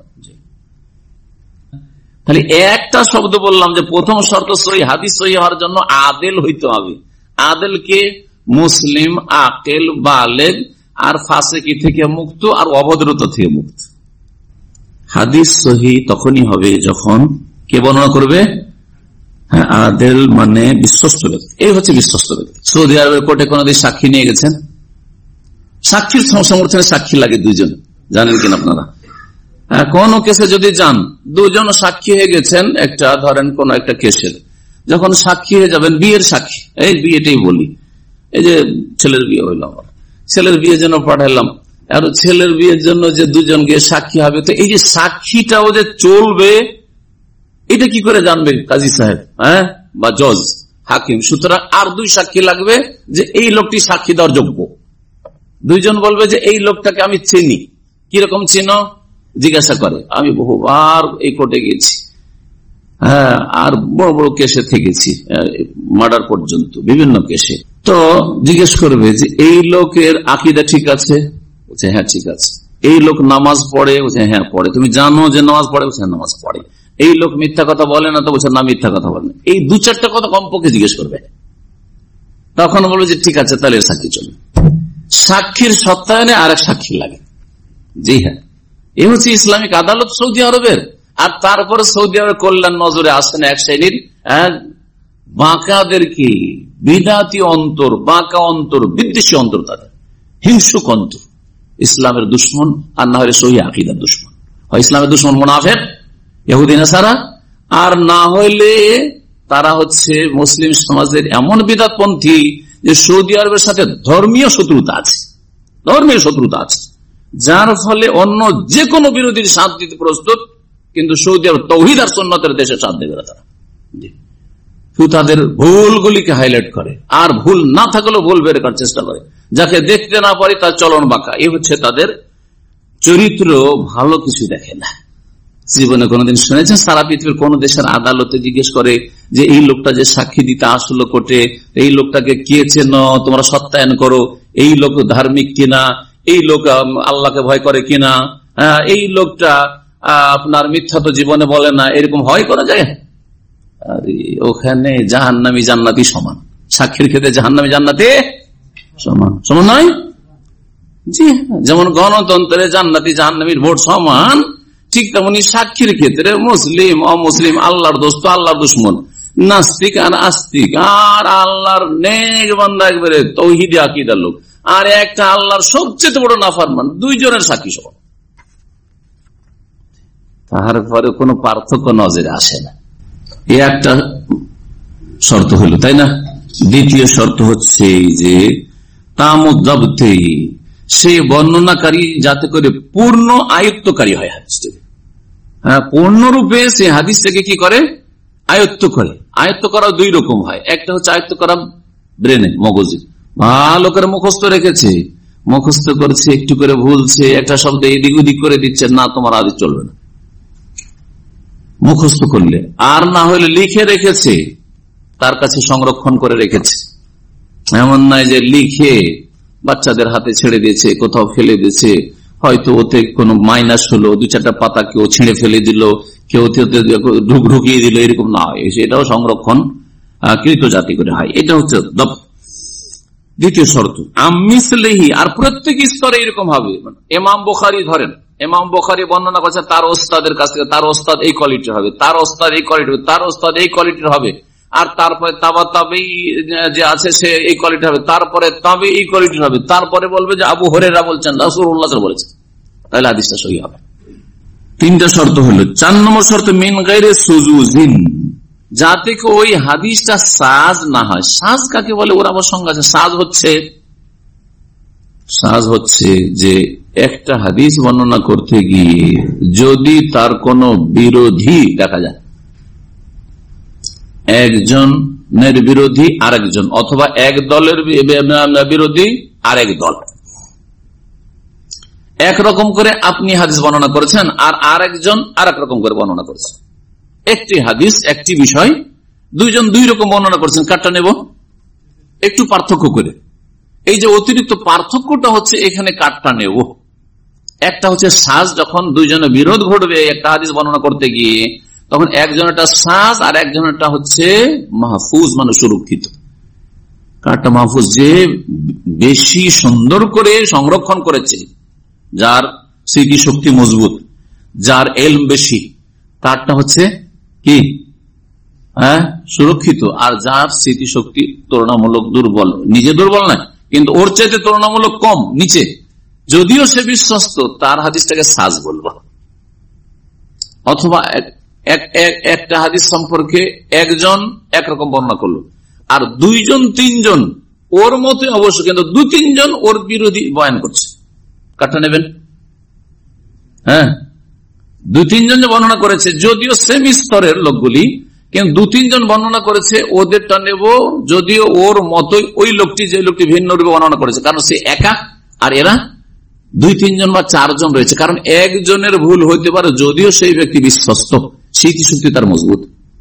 তাহলে একটা শব্দ বললাম যে প্রথম শর্ত সহি, হাদিস সহি হওয়ার জন্য আদেল হইতে হবে। আদেলকে মুসলিম, আকেল, বালেগ, আর ফাসেকি থেকে মুক্ত, আর অভদ্রতা থেকে মুক্ত। হাদিস সহি তখনই হবে যখন কে বর্ণনা করবে? হ্যাঁ, আদেল মানে বিশ্বস্ত ব্যক্তি। এই হচ্ছে বিশ্বস্ত ব্যক্তি। সৌদি আরবের কোর্টে কোনদিন সাক্ষী নিয়ে গেছেন? সাক্ষীর সমর্থনে সাক্ষী লাগে দুইজন, জানেন কিনা আপনারা? কোন কেসে যদি যান, দুজন সাক্ষী হয়ে গেছেন, একটা ধরেন কোন একটা কেসের, যখন সাক্ষী হয়ে যাবেন, বিয়ের সাক্ষী, এই বিয়েটাই বলি, এই যে ছেলের বিয়ে হইল, আমার ছেলের বিয়ের জন্য পাঠালাম, আর ছেলের বিয়ের জন্য যে দুজন গিয়ে সাক্ষী হবে, তো এই যে সাক্ষীটাও যে চলবে, এটা কি করে জানবে কাজী সাহেব, হ্যাঁ, বা জজ? হাকিম। সুতরাং আর দুই সাক্ষী লাগবে যে এই লোকটি সাক্ষী দেওয়ার যোগ্য। দুইজন বলবে যে এই লোকটাকে আমি চিনি। কিরকম চিনো? জিজ্ঞাসা করে। আমি বহুবার এই কোর্টে গেছি, হ্যাঁ, আর বড় বড় কেসে থেকেছি, মার্ডার পর্যন্ত, বিভিন্ন কেসে। তো জিজ্ঞেস করবে যে এই লোকের আকীদা ঠিক আছে? বলছে হ্যাঁ ঠিক আছে। এই লোক নামাজ পড়ে? বলছে হ্যাঁ পড়ে। তুমি জানো যে নামাজ পড়ে? বলছে নামাজ পড়ে। এই লোক মিথ্যা কথা বলে না? তো বলছে না, মিথ্যা কথা বলে না। এই দু চারটা কথা কমপক্ষে জিজ্ঞেস করবে। তখন বলবে যে ঠিক আছে, তাহলে সাক্ষী চলবে। সাক্ষীর সত্যায়নে আরেক সাক্ষী লাগে। জি হ্যাঁ, এ হচ্ছে ইসলামিক আদালত সৌদি আরবের। আর তারপরে সৌদি আরবের কল্যাণ নজরে আসে না এক শ্রেণীর বাঁকাদের, কি বিদাতি অন্তর, বাঁকা অন্তর, বিদ্বেষী অন্তর, তাদের হিংসুক অন্তর, ইসলামের দুশ্মন আর না হলে সহি আকীদার দুশ্মন। হয় ইসলামের দুশ্মন মুনাফিক ইহুদি নাসারা, আর না হইলে তারা হচ্ছে মুসলিম সমাজের এমন বিদাতপন্থী যে সৌদি আরবের সাথে ধর্মীয় শত্রুতা আছে, ধর্মীয় শত্রুতা আছে, যার ফলে অন্য যে কোনো বিরোধীর সাথ দিতে প্রস্তুত, কিন্তু সৌদি আরব তাওহীদ আর সুন্নতের দেশে সাথ দেবে না তারা। তাদের ভুলগুলিকে হাইলাইট করে, আর ভুল না থাকলেও ভুল বের করার চেষ্টা করে। যাকে দেখতে না পারি তার চলন বাঁকা, এই হচ্ছে তাদের চরিত্র। ভালো কিছু দেখে না। জীবনে কোনোদিন শুনেছেন সারা পৃথিবীর কোন দেশের আদালতে জিজ্ঞেস করে যে এই লোকটা যে সাক্ষী দিতে আসলো কোর্টে, এই লোকটাকে কে চেন, তোমরা সত্যায়ন করো, এই লোক ধার্মিক কিনা, এই লোক আল্লাহকে ভয় করে কিনা, এই লোকটা আপনার মিথ্যা তো জীবনে বলে না, এরকম হয় করা যায়? আরে ওখানে জাহান্নামী জান্নাতি সমান, সাক্ষীর ক্ষেত্রে জাহান্নামী জান্নাতি সমান, সমান নয়? জি, যেমন গণতন্ত্রে জান্নাতি জাহান্নামীর ভোট সমান, ঠিক তেমনি সাক্ষীর ক্ষেত্রে মুসলিম অমুসলিম, আল্লাহর দোস্ত আল্লাহর দুশ্মন, নাস্তিক আর আস্তিক, আর আল্লাহর নেক বান্দা একবারে তাওহীদি আকীদার লোক, আর একটা আল্লাহর সবচেয়ে বড় নাফরমান, দুইজনের সাক্ষী সমান। তারপরে কোনো পার্থক্য নজরে আসে না। এই একটা শর্ত হলো, তাই না? দ্বিতীয় শর্ত হচ্ছে যে তামুদ্দাবতে, সেই বর্ণনাকারী যাতে করে পূর্ণ আয়ত্তকারী হয় হাদিস থেকে। হ্যাঁ, পূর্ণরূপে সে হাদিস থেকে কি করে? আয়ত্ত করে। আয়ত্ত করা দুই রকম হয়। একটা হচ্ছে আয়ত্ত করা ব্রেনে, মগজে, ভালো করে মুখস্থ রেখেছে, মুখস্থ করেছে, একটু করে ভুলছে, একটা শব্দ এদিক ওদিক করে দিচ্ছে, না তোমার হাদিস চলবে না মুখস্থ করলে। আর না হলে লিখে রেখেছে, তার কাছে সংরক্ষণ করে রেখেছে। এমন নয় যে লিখে বাচ্চাদের হাতে ছেড়ে দিয়েছে, কোথাও ফেলে দিয়েছে, হয়তো ওতে কোনো মাইনাস হলো, দু চারটা পাতা কেউ ছিঁড়ে ফেলে দিল, কেউ ঢুক ঢুকিয়ে দিল, এরকম না হয়, সেটাও সংরক্ষণ কৃত জাতি করে হয়। এটা হচ্ছে দ্বিতীয় শর্ত। আমিসলিহি, আর প্রত্যেক স্তরে এরকম হবে। ইমাম বুখারী ধরেন, ইমাম বুখারী বর্ণনা করছে তার ওস্তাদের কাছ থেকে, তার ওস্তাদ এই কোয়ালিটির হবে, তার ওস্তাদ এই কোয়ালিটির হবে, তার ওস্তাদ এই কোয়ালিটির হবে, আর তারপরে তাবা তাবেই যে আছে সে এই কোয়ালিটি হবে, তারপরে তাবে এই কোয়ালিটির হবে, তারপরে বলবে যে আবু হুরায়রা বলছেন, রাসূলুল্লাহ বলেছেন, তাহলে হাদিসটা সহিহ হবে। তিনটা শর্ত হলো। চার নম্বর শর্ত মিন গায়রি সুজুজিন, যাতে ওই হাদিসটা সাজ না হয়। সাজ কাকে বলে? ওর আবার সংজ্ঞা আছে। সাজ হচ্ছে সাজ হচ্ছে যে একটা হাদিস বর্ণনা করতে গিয়ে যদি তার কোনো বিরোধী দেখা যায়, একজনের বিরোধী আরেকজন, অথবা এক দলের বিরোধী আরেক দল, একরকম করে আপনি হাদিস বর্ণনা করেছেন আর আরেকজন আরেক রকম করে বর্ণনা করেছেন। একটি হাদিস একটি বিষয় দুইজন দুই রকম বর্ণনা করছেন, কারটা নেব একটু পার্থক্য করে। এই যে অতিরিক্ত পার্থক্যটা হচ্ছে এখানে কারটা নেব। একটা হচ্ছে সাজ, যখন দুইজনের বিরোধ ঘটবে একটা হাদিস বর্ণনা করতে গিয়ে, তখন একজনেরটা সাজ আর একজনেরটা হচ্ছে মাহফুজ, মানে সুরক্ষিত। কারটা মাহফুজ, যে বেশি সুন্দর করে সংরক্ষণ করেছে, যার স্মৃতি শক্তি মজবুত, যার এলম বেশি, তারটা হচ্ছে কি হ্যাঁ সুরক্ষিত। আর যার স্মৃতি শক্তি তুলনামূলক দুর্বল, নিজে দুর্বল নয় কিন্তু ওর চাইতে তুলনামূলক কম নিচে, যদিও সে বিশ্বস্ত, তার হাদিসটাকে সাজ বলবো। অথবা একটা হাদিস সম্পর্কে একজন একরকম বর্ণনা করলো, আর দুইজন তিনজন ওর মতে অবশ্য, কিন্তু দু তিনজন ওর বিরোধী বয়ান করছে, কাটা নেবেন? হ্যাঁ, দুই তিনজন যে বর্ণনা করেছে, যদিও সেম স্তরের লোকগুলি, কিন্তু দু তিনজন বর্ণনা করেছে, ওদেরটা নেব, যদিও ওর মতোই ওই লোকটি যে লোকটি ভিন্ন রূপে বর্ণনা করেছে, কারণ সে একা আর এরা দুই তিনজন বা চারজন রয়েছে। কারণ একজনের ভুল হইতে পারে, যদিও সেই ব্যক্তি বিশ্বস্ত, স্মৃতিশক্তি তার মজবুত।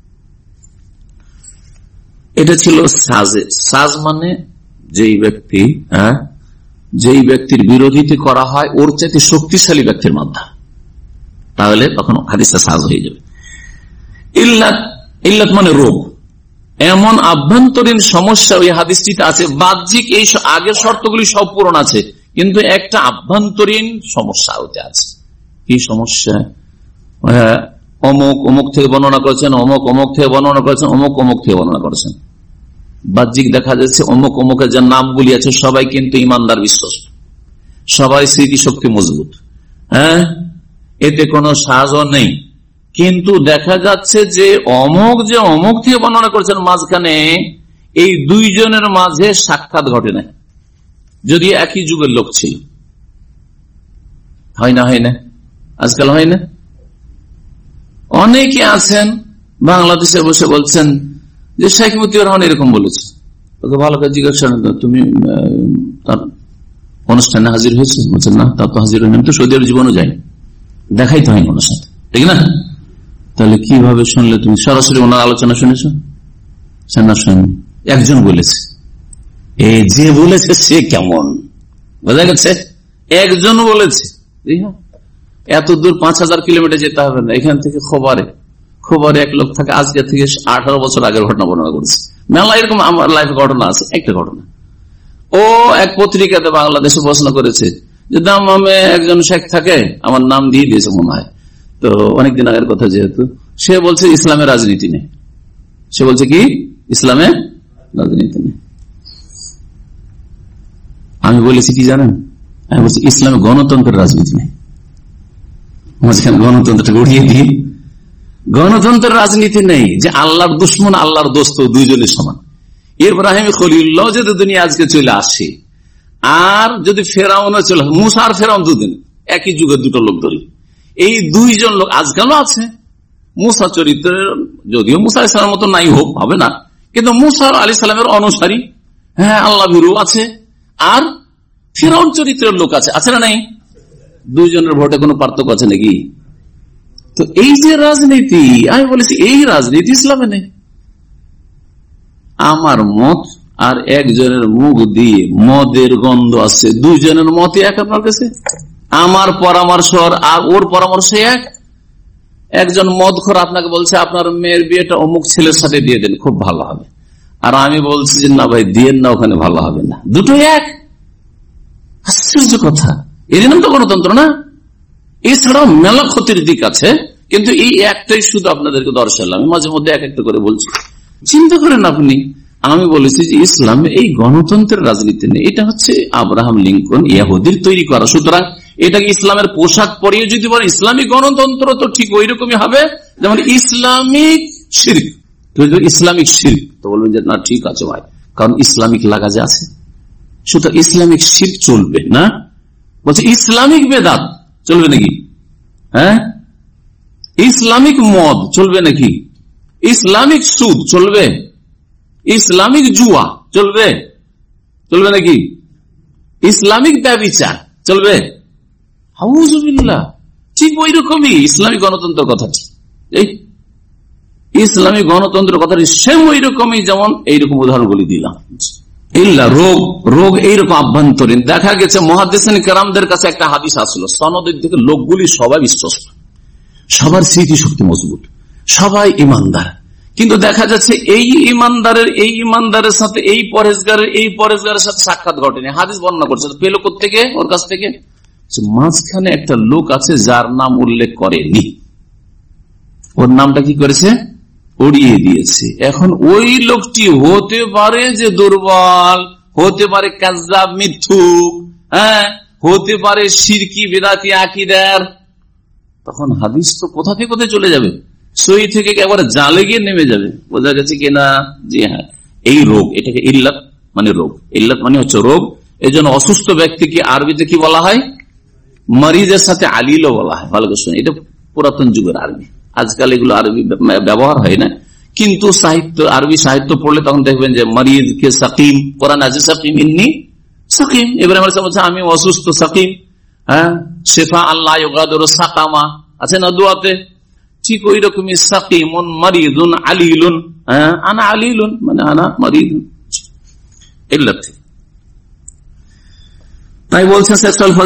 এটা ছিল সাজে। সাজ মানে যেই ব্যক্তি, হ্যাঁ, যেই ব্যক্তির বিরোধিতা করা হয় ওর চাইতে শক্তিশালী ব্যক্তির মাধ্যমে, তাহলে তখন হাদিসটা সাজ হয়ে যাবে। ইল্লাত, ইল্লাত মানে রোগ, এমন আভ্যন্তরীণ সমস্যা ওই হাদিসটিতে আছে। বাহ্যিক এই আগের শর্তগুলি সব পূরণ আছে, কিন্তু একটা আভ্যন্তরীণ সমস্যা ওতে আছে। কি সমস্যা? অমুক অমুক থেকে বর্ণনা করেছেন, অমুক অমুক থেকে বর্ণনা করেছেন, অমুক অমুক থেকে বর্ণনা করেছেন। বাহ্যিক দেখা যাচ্ছে অমুক অমুকের যে নামগুলি আছে সবাই কিন্তু ইমানদার, বিশ্বস্ত, সবাই স্মৃতিশক্তি মজবুত, হ্যাঁ, এতে কোনো সাহায্য নেই। কিন্তু দেখা যাচ্ছে যে অমুক যে অমুক থেকে বর্ণনা করেছেন, মাঝখানে এই দুইজনের মাঝে সাক্ষাৎ ঘটে না, যদি একই যুগের লোক ছিল। হয় না? হয় না? আজকাল হয় না? অনেকে আছেন বাংলাদেশে বসে বলছেন যে শেখ মুজিবুর রহমান এরকম বলেছে। ওকে ভালো করে জিজ্ঞাসা, তুমি তার অনুষ্ঠানে হাজির হয়েছে? বলছেন না, তার তো হাজির হয়নি, তো সৌদি আরব জীবনও যাই, দেখাই তো হয়নি ওনার সাথে, ঠিক না? তাহলে কিভাবে শুনলে তুমি? সরাসরি ওনার আলোচনা শুনেছ? না, শুনি। একজন বলেছে, এই যে বলেছে সে কেমন, বোঝা গেছে? একজন বলেছে। এত দূর পাঁচ হাজার কিলোমিটার যেতে হবে না, এখান থেকে খবরে খবরে এক লোক থাকে, আজকে থেকে আঠারো বছর আগের ঘটনা বর্ণনা করেছে। মেলা এরকম আমার লাইফে ঘটনা আছে। একটা ঘটনা, ও এক পত্রিকাতে বাংলাদেশে প্রশ্ন করেছে যে দামামে একজন শেখ থাকে, আমার নাম দিয়ে দিয়েছে মনে হয়, তো অনেকদিন আগের কথা যেহেতু, সে বলছে ইসলামের রাজনীতি নেই। সে বলছে কি ইসলামে রাজনীতি নেই। আমি বলেছি কি জানেন? আমি বলছি ইসলামে গণতন্ত্রের রাজনীতি নেই। মাঝখানে গণতন্ত্রটা উড়িয়ে দিয়ে, গণতন্ত্রের রাজনীতি নেই, যে আল্লাহর দুশ্মন আল্লাহর দোস্ত দুইজনের সমান। ইব্রাহিম খলিলুল্লাহ যদি দুনিয়া আজকে চলে আসে, আর যদি ফেরাউনও চলে, মুসা আর ফেরাউন দুদিন একই যুগের দুটো লোক ধরি, এই দুইজন লোক আজকালও আছে। মুসা চরিত্রের, যদিও মুসা আলাইহিস সালামের মতো নাই হোক, হবে না, কিন্তু মুসা আলাইহিস সালামের অনুসারী, হ্যাঁ, আল্লাহ ভীরু আছে। আর ফেরাউন চরিত্রের লোক আছে, আছে না নাই? দুইজনের ভোটে কোনো পার্থক্য আছে নাকি? তো এই যে রাজনীতি, আমি বলেছি এই রাজনীতি ইসলামে নেই। আমার মত আর একজনের মুখ দিয়ে মদের গন্ধ আছে, দুইজনের মতে এক আপনার কাছে। আমার পরামর্শ আর ওর পরামর্শ এক। একজন মদখোর আপনাকে বলছে আপনার মেয়ের বিয়েটা অমুক ছেলের সাথে দিয়ে দেন, খুব ভালো হবে। আর আমি বলছি যে না ভাই, দিয়েন না, ওখানে ভালো হবে না। দুটো এক। আশ্চর্য কথা। এর নাম তো গণতন্ত্র না? এছাড়াও মেলা ক্ষতির দিক আছে, কিন্তু এই একটাই শুধু আপনাদেরকে দর্শালাম। আমি মাঝে মধ্যে এক একটা করে বলছি, চিন্তা করেন আপনি। আমি বলেছি যে ইসলামে এই গণতন্ত্রের রাজনীতি নেই, এটা হচ্ছে আব্রাহাম লিঙ্কন ইহুদির তৈরি করা। সুতরাং এটাকে ইসলামের পোশাক পরিয়ে যদি বলেন ইসলামিক গণতন্ত্র, তো ঠিক ওই রকমই হবে যেমন ইসলামিক শিরক। ইসলামিক শিরক তো বলবেন যে না, ঠিক আছে ভাই, কারণ ইসলামিক লাগা যে আছে। সুতরাং ইসলামিক শিরক চলবে না। বলছে ইসলামিক বেদাত চলবে নাকি? হ্যাঁ, ইসলামিক মদ চলবে নাকি? ইসলামিক সুদ চলবে? ইসলামিক জুয়া চলবে? চলবে নাকি? ইসলামিক ব্যভিচার চলবে? আউযুবিল্লাহ। ঠিক ওই রকমই ইসলামিক গণতন্ত্র কথাটি, এই ইসলামিক গণতন্ত্র কথাটি সেম ওই রকমই, যেমন এইরকম উদাহরণগুলি দিলাম। ইল্লা রোগ, রোগ এইরকম আভ্যন্তরীণ। দেখা গেছে মুহাদ্দিসিন কেরামদের কাছে একটা হাদিস আসলো, সনদের দিকে লোকগুলি সবাই বিশ্বস্ত, সবার স্মৃতিশক্তি মজবুত, সবাই ইমানদার, কিন্তু দেখা যাচ্ছে এই ইমানদারের এই ইমানদারের সাথে এই পরেজগারের এই পরেজগারের সাথে সাক্ষাৎ ঘটেনি। হাদিস বর্ণনা করছে, পেল কোত্থেকে? ওর কাছ থেকে। মাঝখানে একটা লোক আছে যার নাম উল্লেখ করেনি, ওর নামটা কি করেছে? উড়িয়ে দিয়েছে। এখন ওই লোকটি হতে পারে যে দুর্বল, হতে পারে কাযযাব, মিথ্যুক, হ্যাঁ, হতে পারে শিরকি বেদাতি আকীদার। তখন হাদিস তো কোথা থেকে কোথায় চলে যাবে, সই থেকে একবারে জালে গিয়ে নেমে যাবে। বোঝা গেছে কিনা? জি হ্যাঁ, এই রোগ, এটাকে ইল্লাত মানে রোগ। ইল্লাত মানে হচ্ছে রোগ। এই জন্য অসুস্থ ব্যক্তিকে আরবিতে কি বলা হয়? মরিজের সাথে আলিলও বলা হয়। ভালো করে শুনে, এটা পুরাতন যুগের আরবি, আজকাল এগুলো আরবি ব্যবহার হয় না, কিন্তু সাহিত্য, আরবি সাহিত্য পড়লে তখন দেখবেন যে মারিদ কে সাকিম, কোরআন আছে সাকিম ইন্নি সাকিম, ইব্রাহিম আলাইহিস সালাম বলছে আমি অসুস্থ সাকিম, হ্যাঁ শেফা আল্লাহ ইউগাদিরু সাকামা আছে না দোয়াতে, ঠিক ওই রকমই সাকিমুন মারিদুন আলিলুন, হ্যাঁ আনা আলিলুন মানে আনা মারিদুন ইল্লাত। তাই বলছেন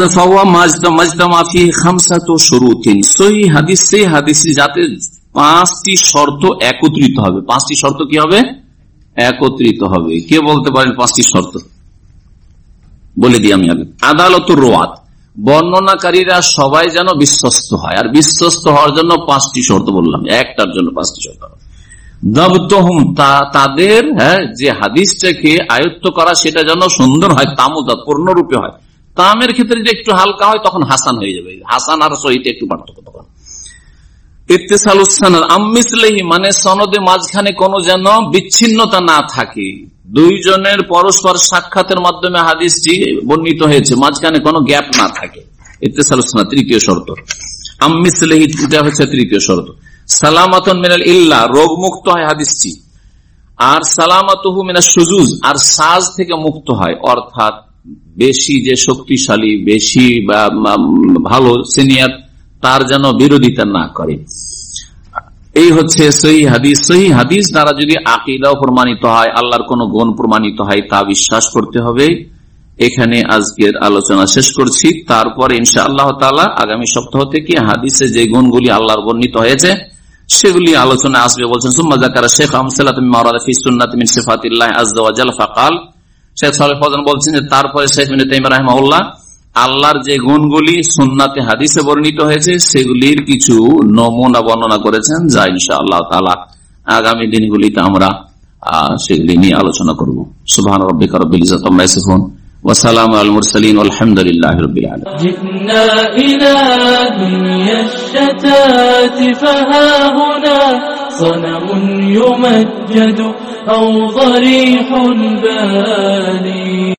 সহিহ হাদিস সেই হাদিস যাতে পাঁচটি শর্ত একত্রিত হবে। পাঁচটি শর্ত কি হবে? একত্রিত হবে। কে বলতে পারেন পাঁচটি শর্ত? বলে দিই আমি আগে। আদালত রোয়াত, বর্ণনাকারীরা সবাই যেন বিশ্বস্ত হয়, আর বিশ্বস্ত হওয়ার জন্য পাঁচটি শর্ত বললাম, একটার জন্য পাঁচটি শর্ত। দাবতহুম, তাদের হ্যাঁ যে হাদিসটাকে আয়ত্ত করা সেটা যেন সুন্দর হয়, তামুদা পূর্ণরূপে হয়। তামের ক্ষেত্রে যে একটু হালকা হয় তখন হাসান হয়ে যাবে, হাসান আর সহিতে একটু পার্থক্য তখন। ইত্তিসালুস সানাদ আমিসলিহি, মানে সনদে মাঝখানে কোনো যেন বিচ্ছিন্নতা না থাকে, দুইজনের পরস্পর সাক্ষাতের মাধ্যমে হাদিসটি বর্ণিত হয়েছে, মাঝখানে কোনো গ্যাপ না থাকে। ইত্তিসালুস সানাদ তৃতীয় শর্ত। আমিসলিহি এটা হচ্ছে তৃতীয় শর্ত। সালামাতুন মিনাল ইল্লা, রোগ মুক্ত হয় হাদিসটি। আর সালামাতুহু মিনাশ শুজুজ, আর সাজ থেকে মুক্ত হয়, অর্থাৎ বেশি যে শক্তিশালী, বেশি ভালো সিনিয়র, তার যেন বিরোধিতা না করে। এই হচ্ছে সহিহ হাদিস। সহিহ হাদিস দ্বারা যদি আকীদাও প্রমাণিত হয়, আল্লাহর কোন গুণ প্রমাণিত হয়, তা বিশ্বাস করতে হবে। এখানে আজকের আলোচনা শেষ করছি। তারপর ইনশাআল্লাহ তাআলা আগামী সপ্তাহ থেকে হাদিসে যে গুণগুলি আল্লাহর বর্ণিত হয়েছে সেগুলি আলোচনা আসবে। বলছেন সুম্মা যাকারা শেখ আমসালাত মিন মাওরাদ ফি সুন্নাত মিন সিফাতিল্লাহ আযজা ওয়া জাল ফাকাল। শেখ সালেহ ফাওজান বলছেন যে তারপরে শেখ ইবনে তাইমিয়া রাহিমাহুল্লাহ আল্লাহর যে গুণগুলি সুন্নাতে হাদিসে বর্ণিত হয়েছে সেগুলির কিছু নমুনা বর্ণনা করেছেন, যা ইনশাআল্লাহ তাআলা আগামী দিনগুলিতে আমরা সেগুলি নিয়ে আলোচনা করব। সুবহান রাব্বিকা রাব্বিল ইজ্জাতি আম্মা ইয়াসিফুন ওয়া সালামু আলাল মুরসালিন ওয়ালহামদুলিল্লাহি রাব্বিল আলামিন। জিনা ইলা দুনিয়াশ শাতাতি ফাহা হুনা সনামুন ইউমাজ্জাদু আও দারিহুন বানি।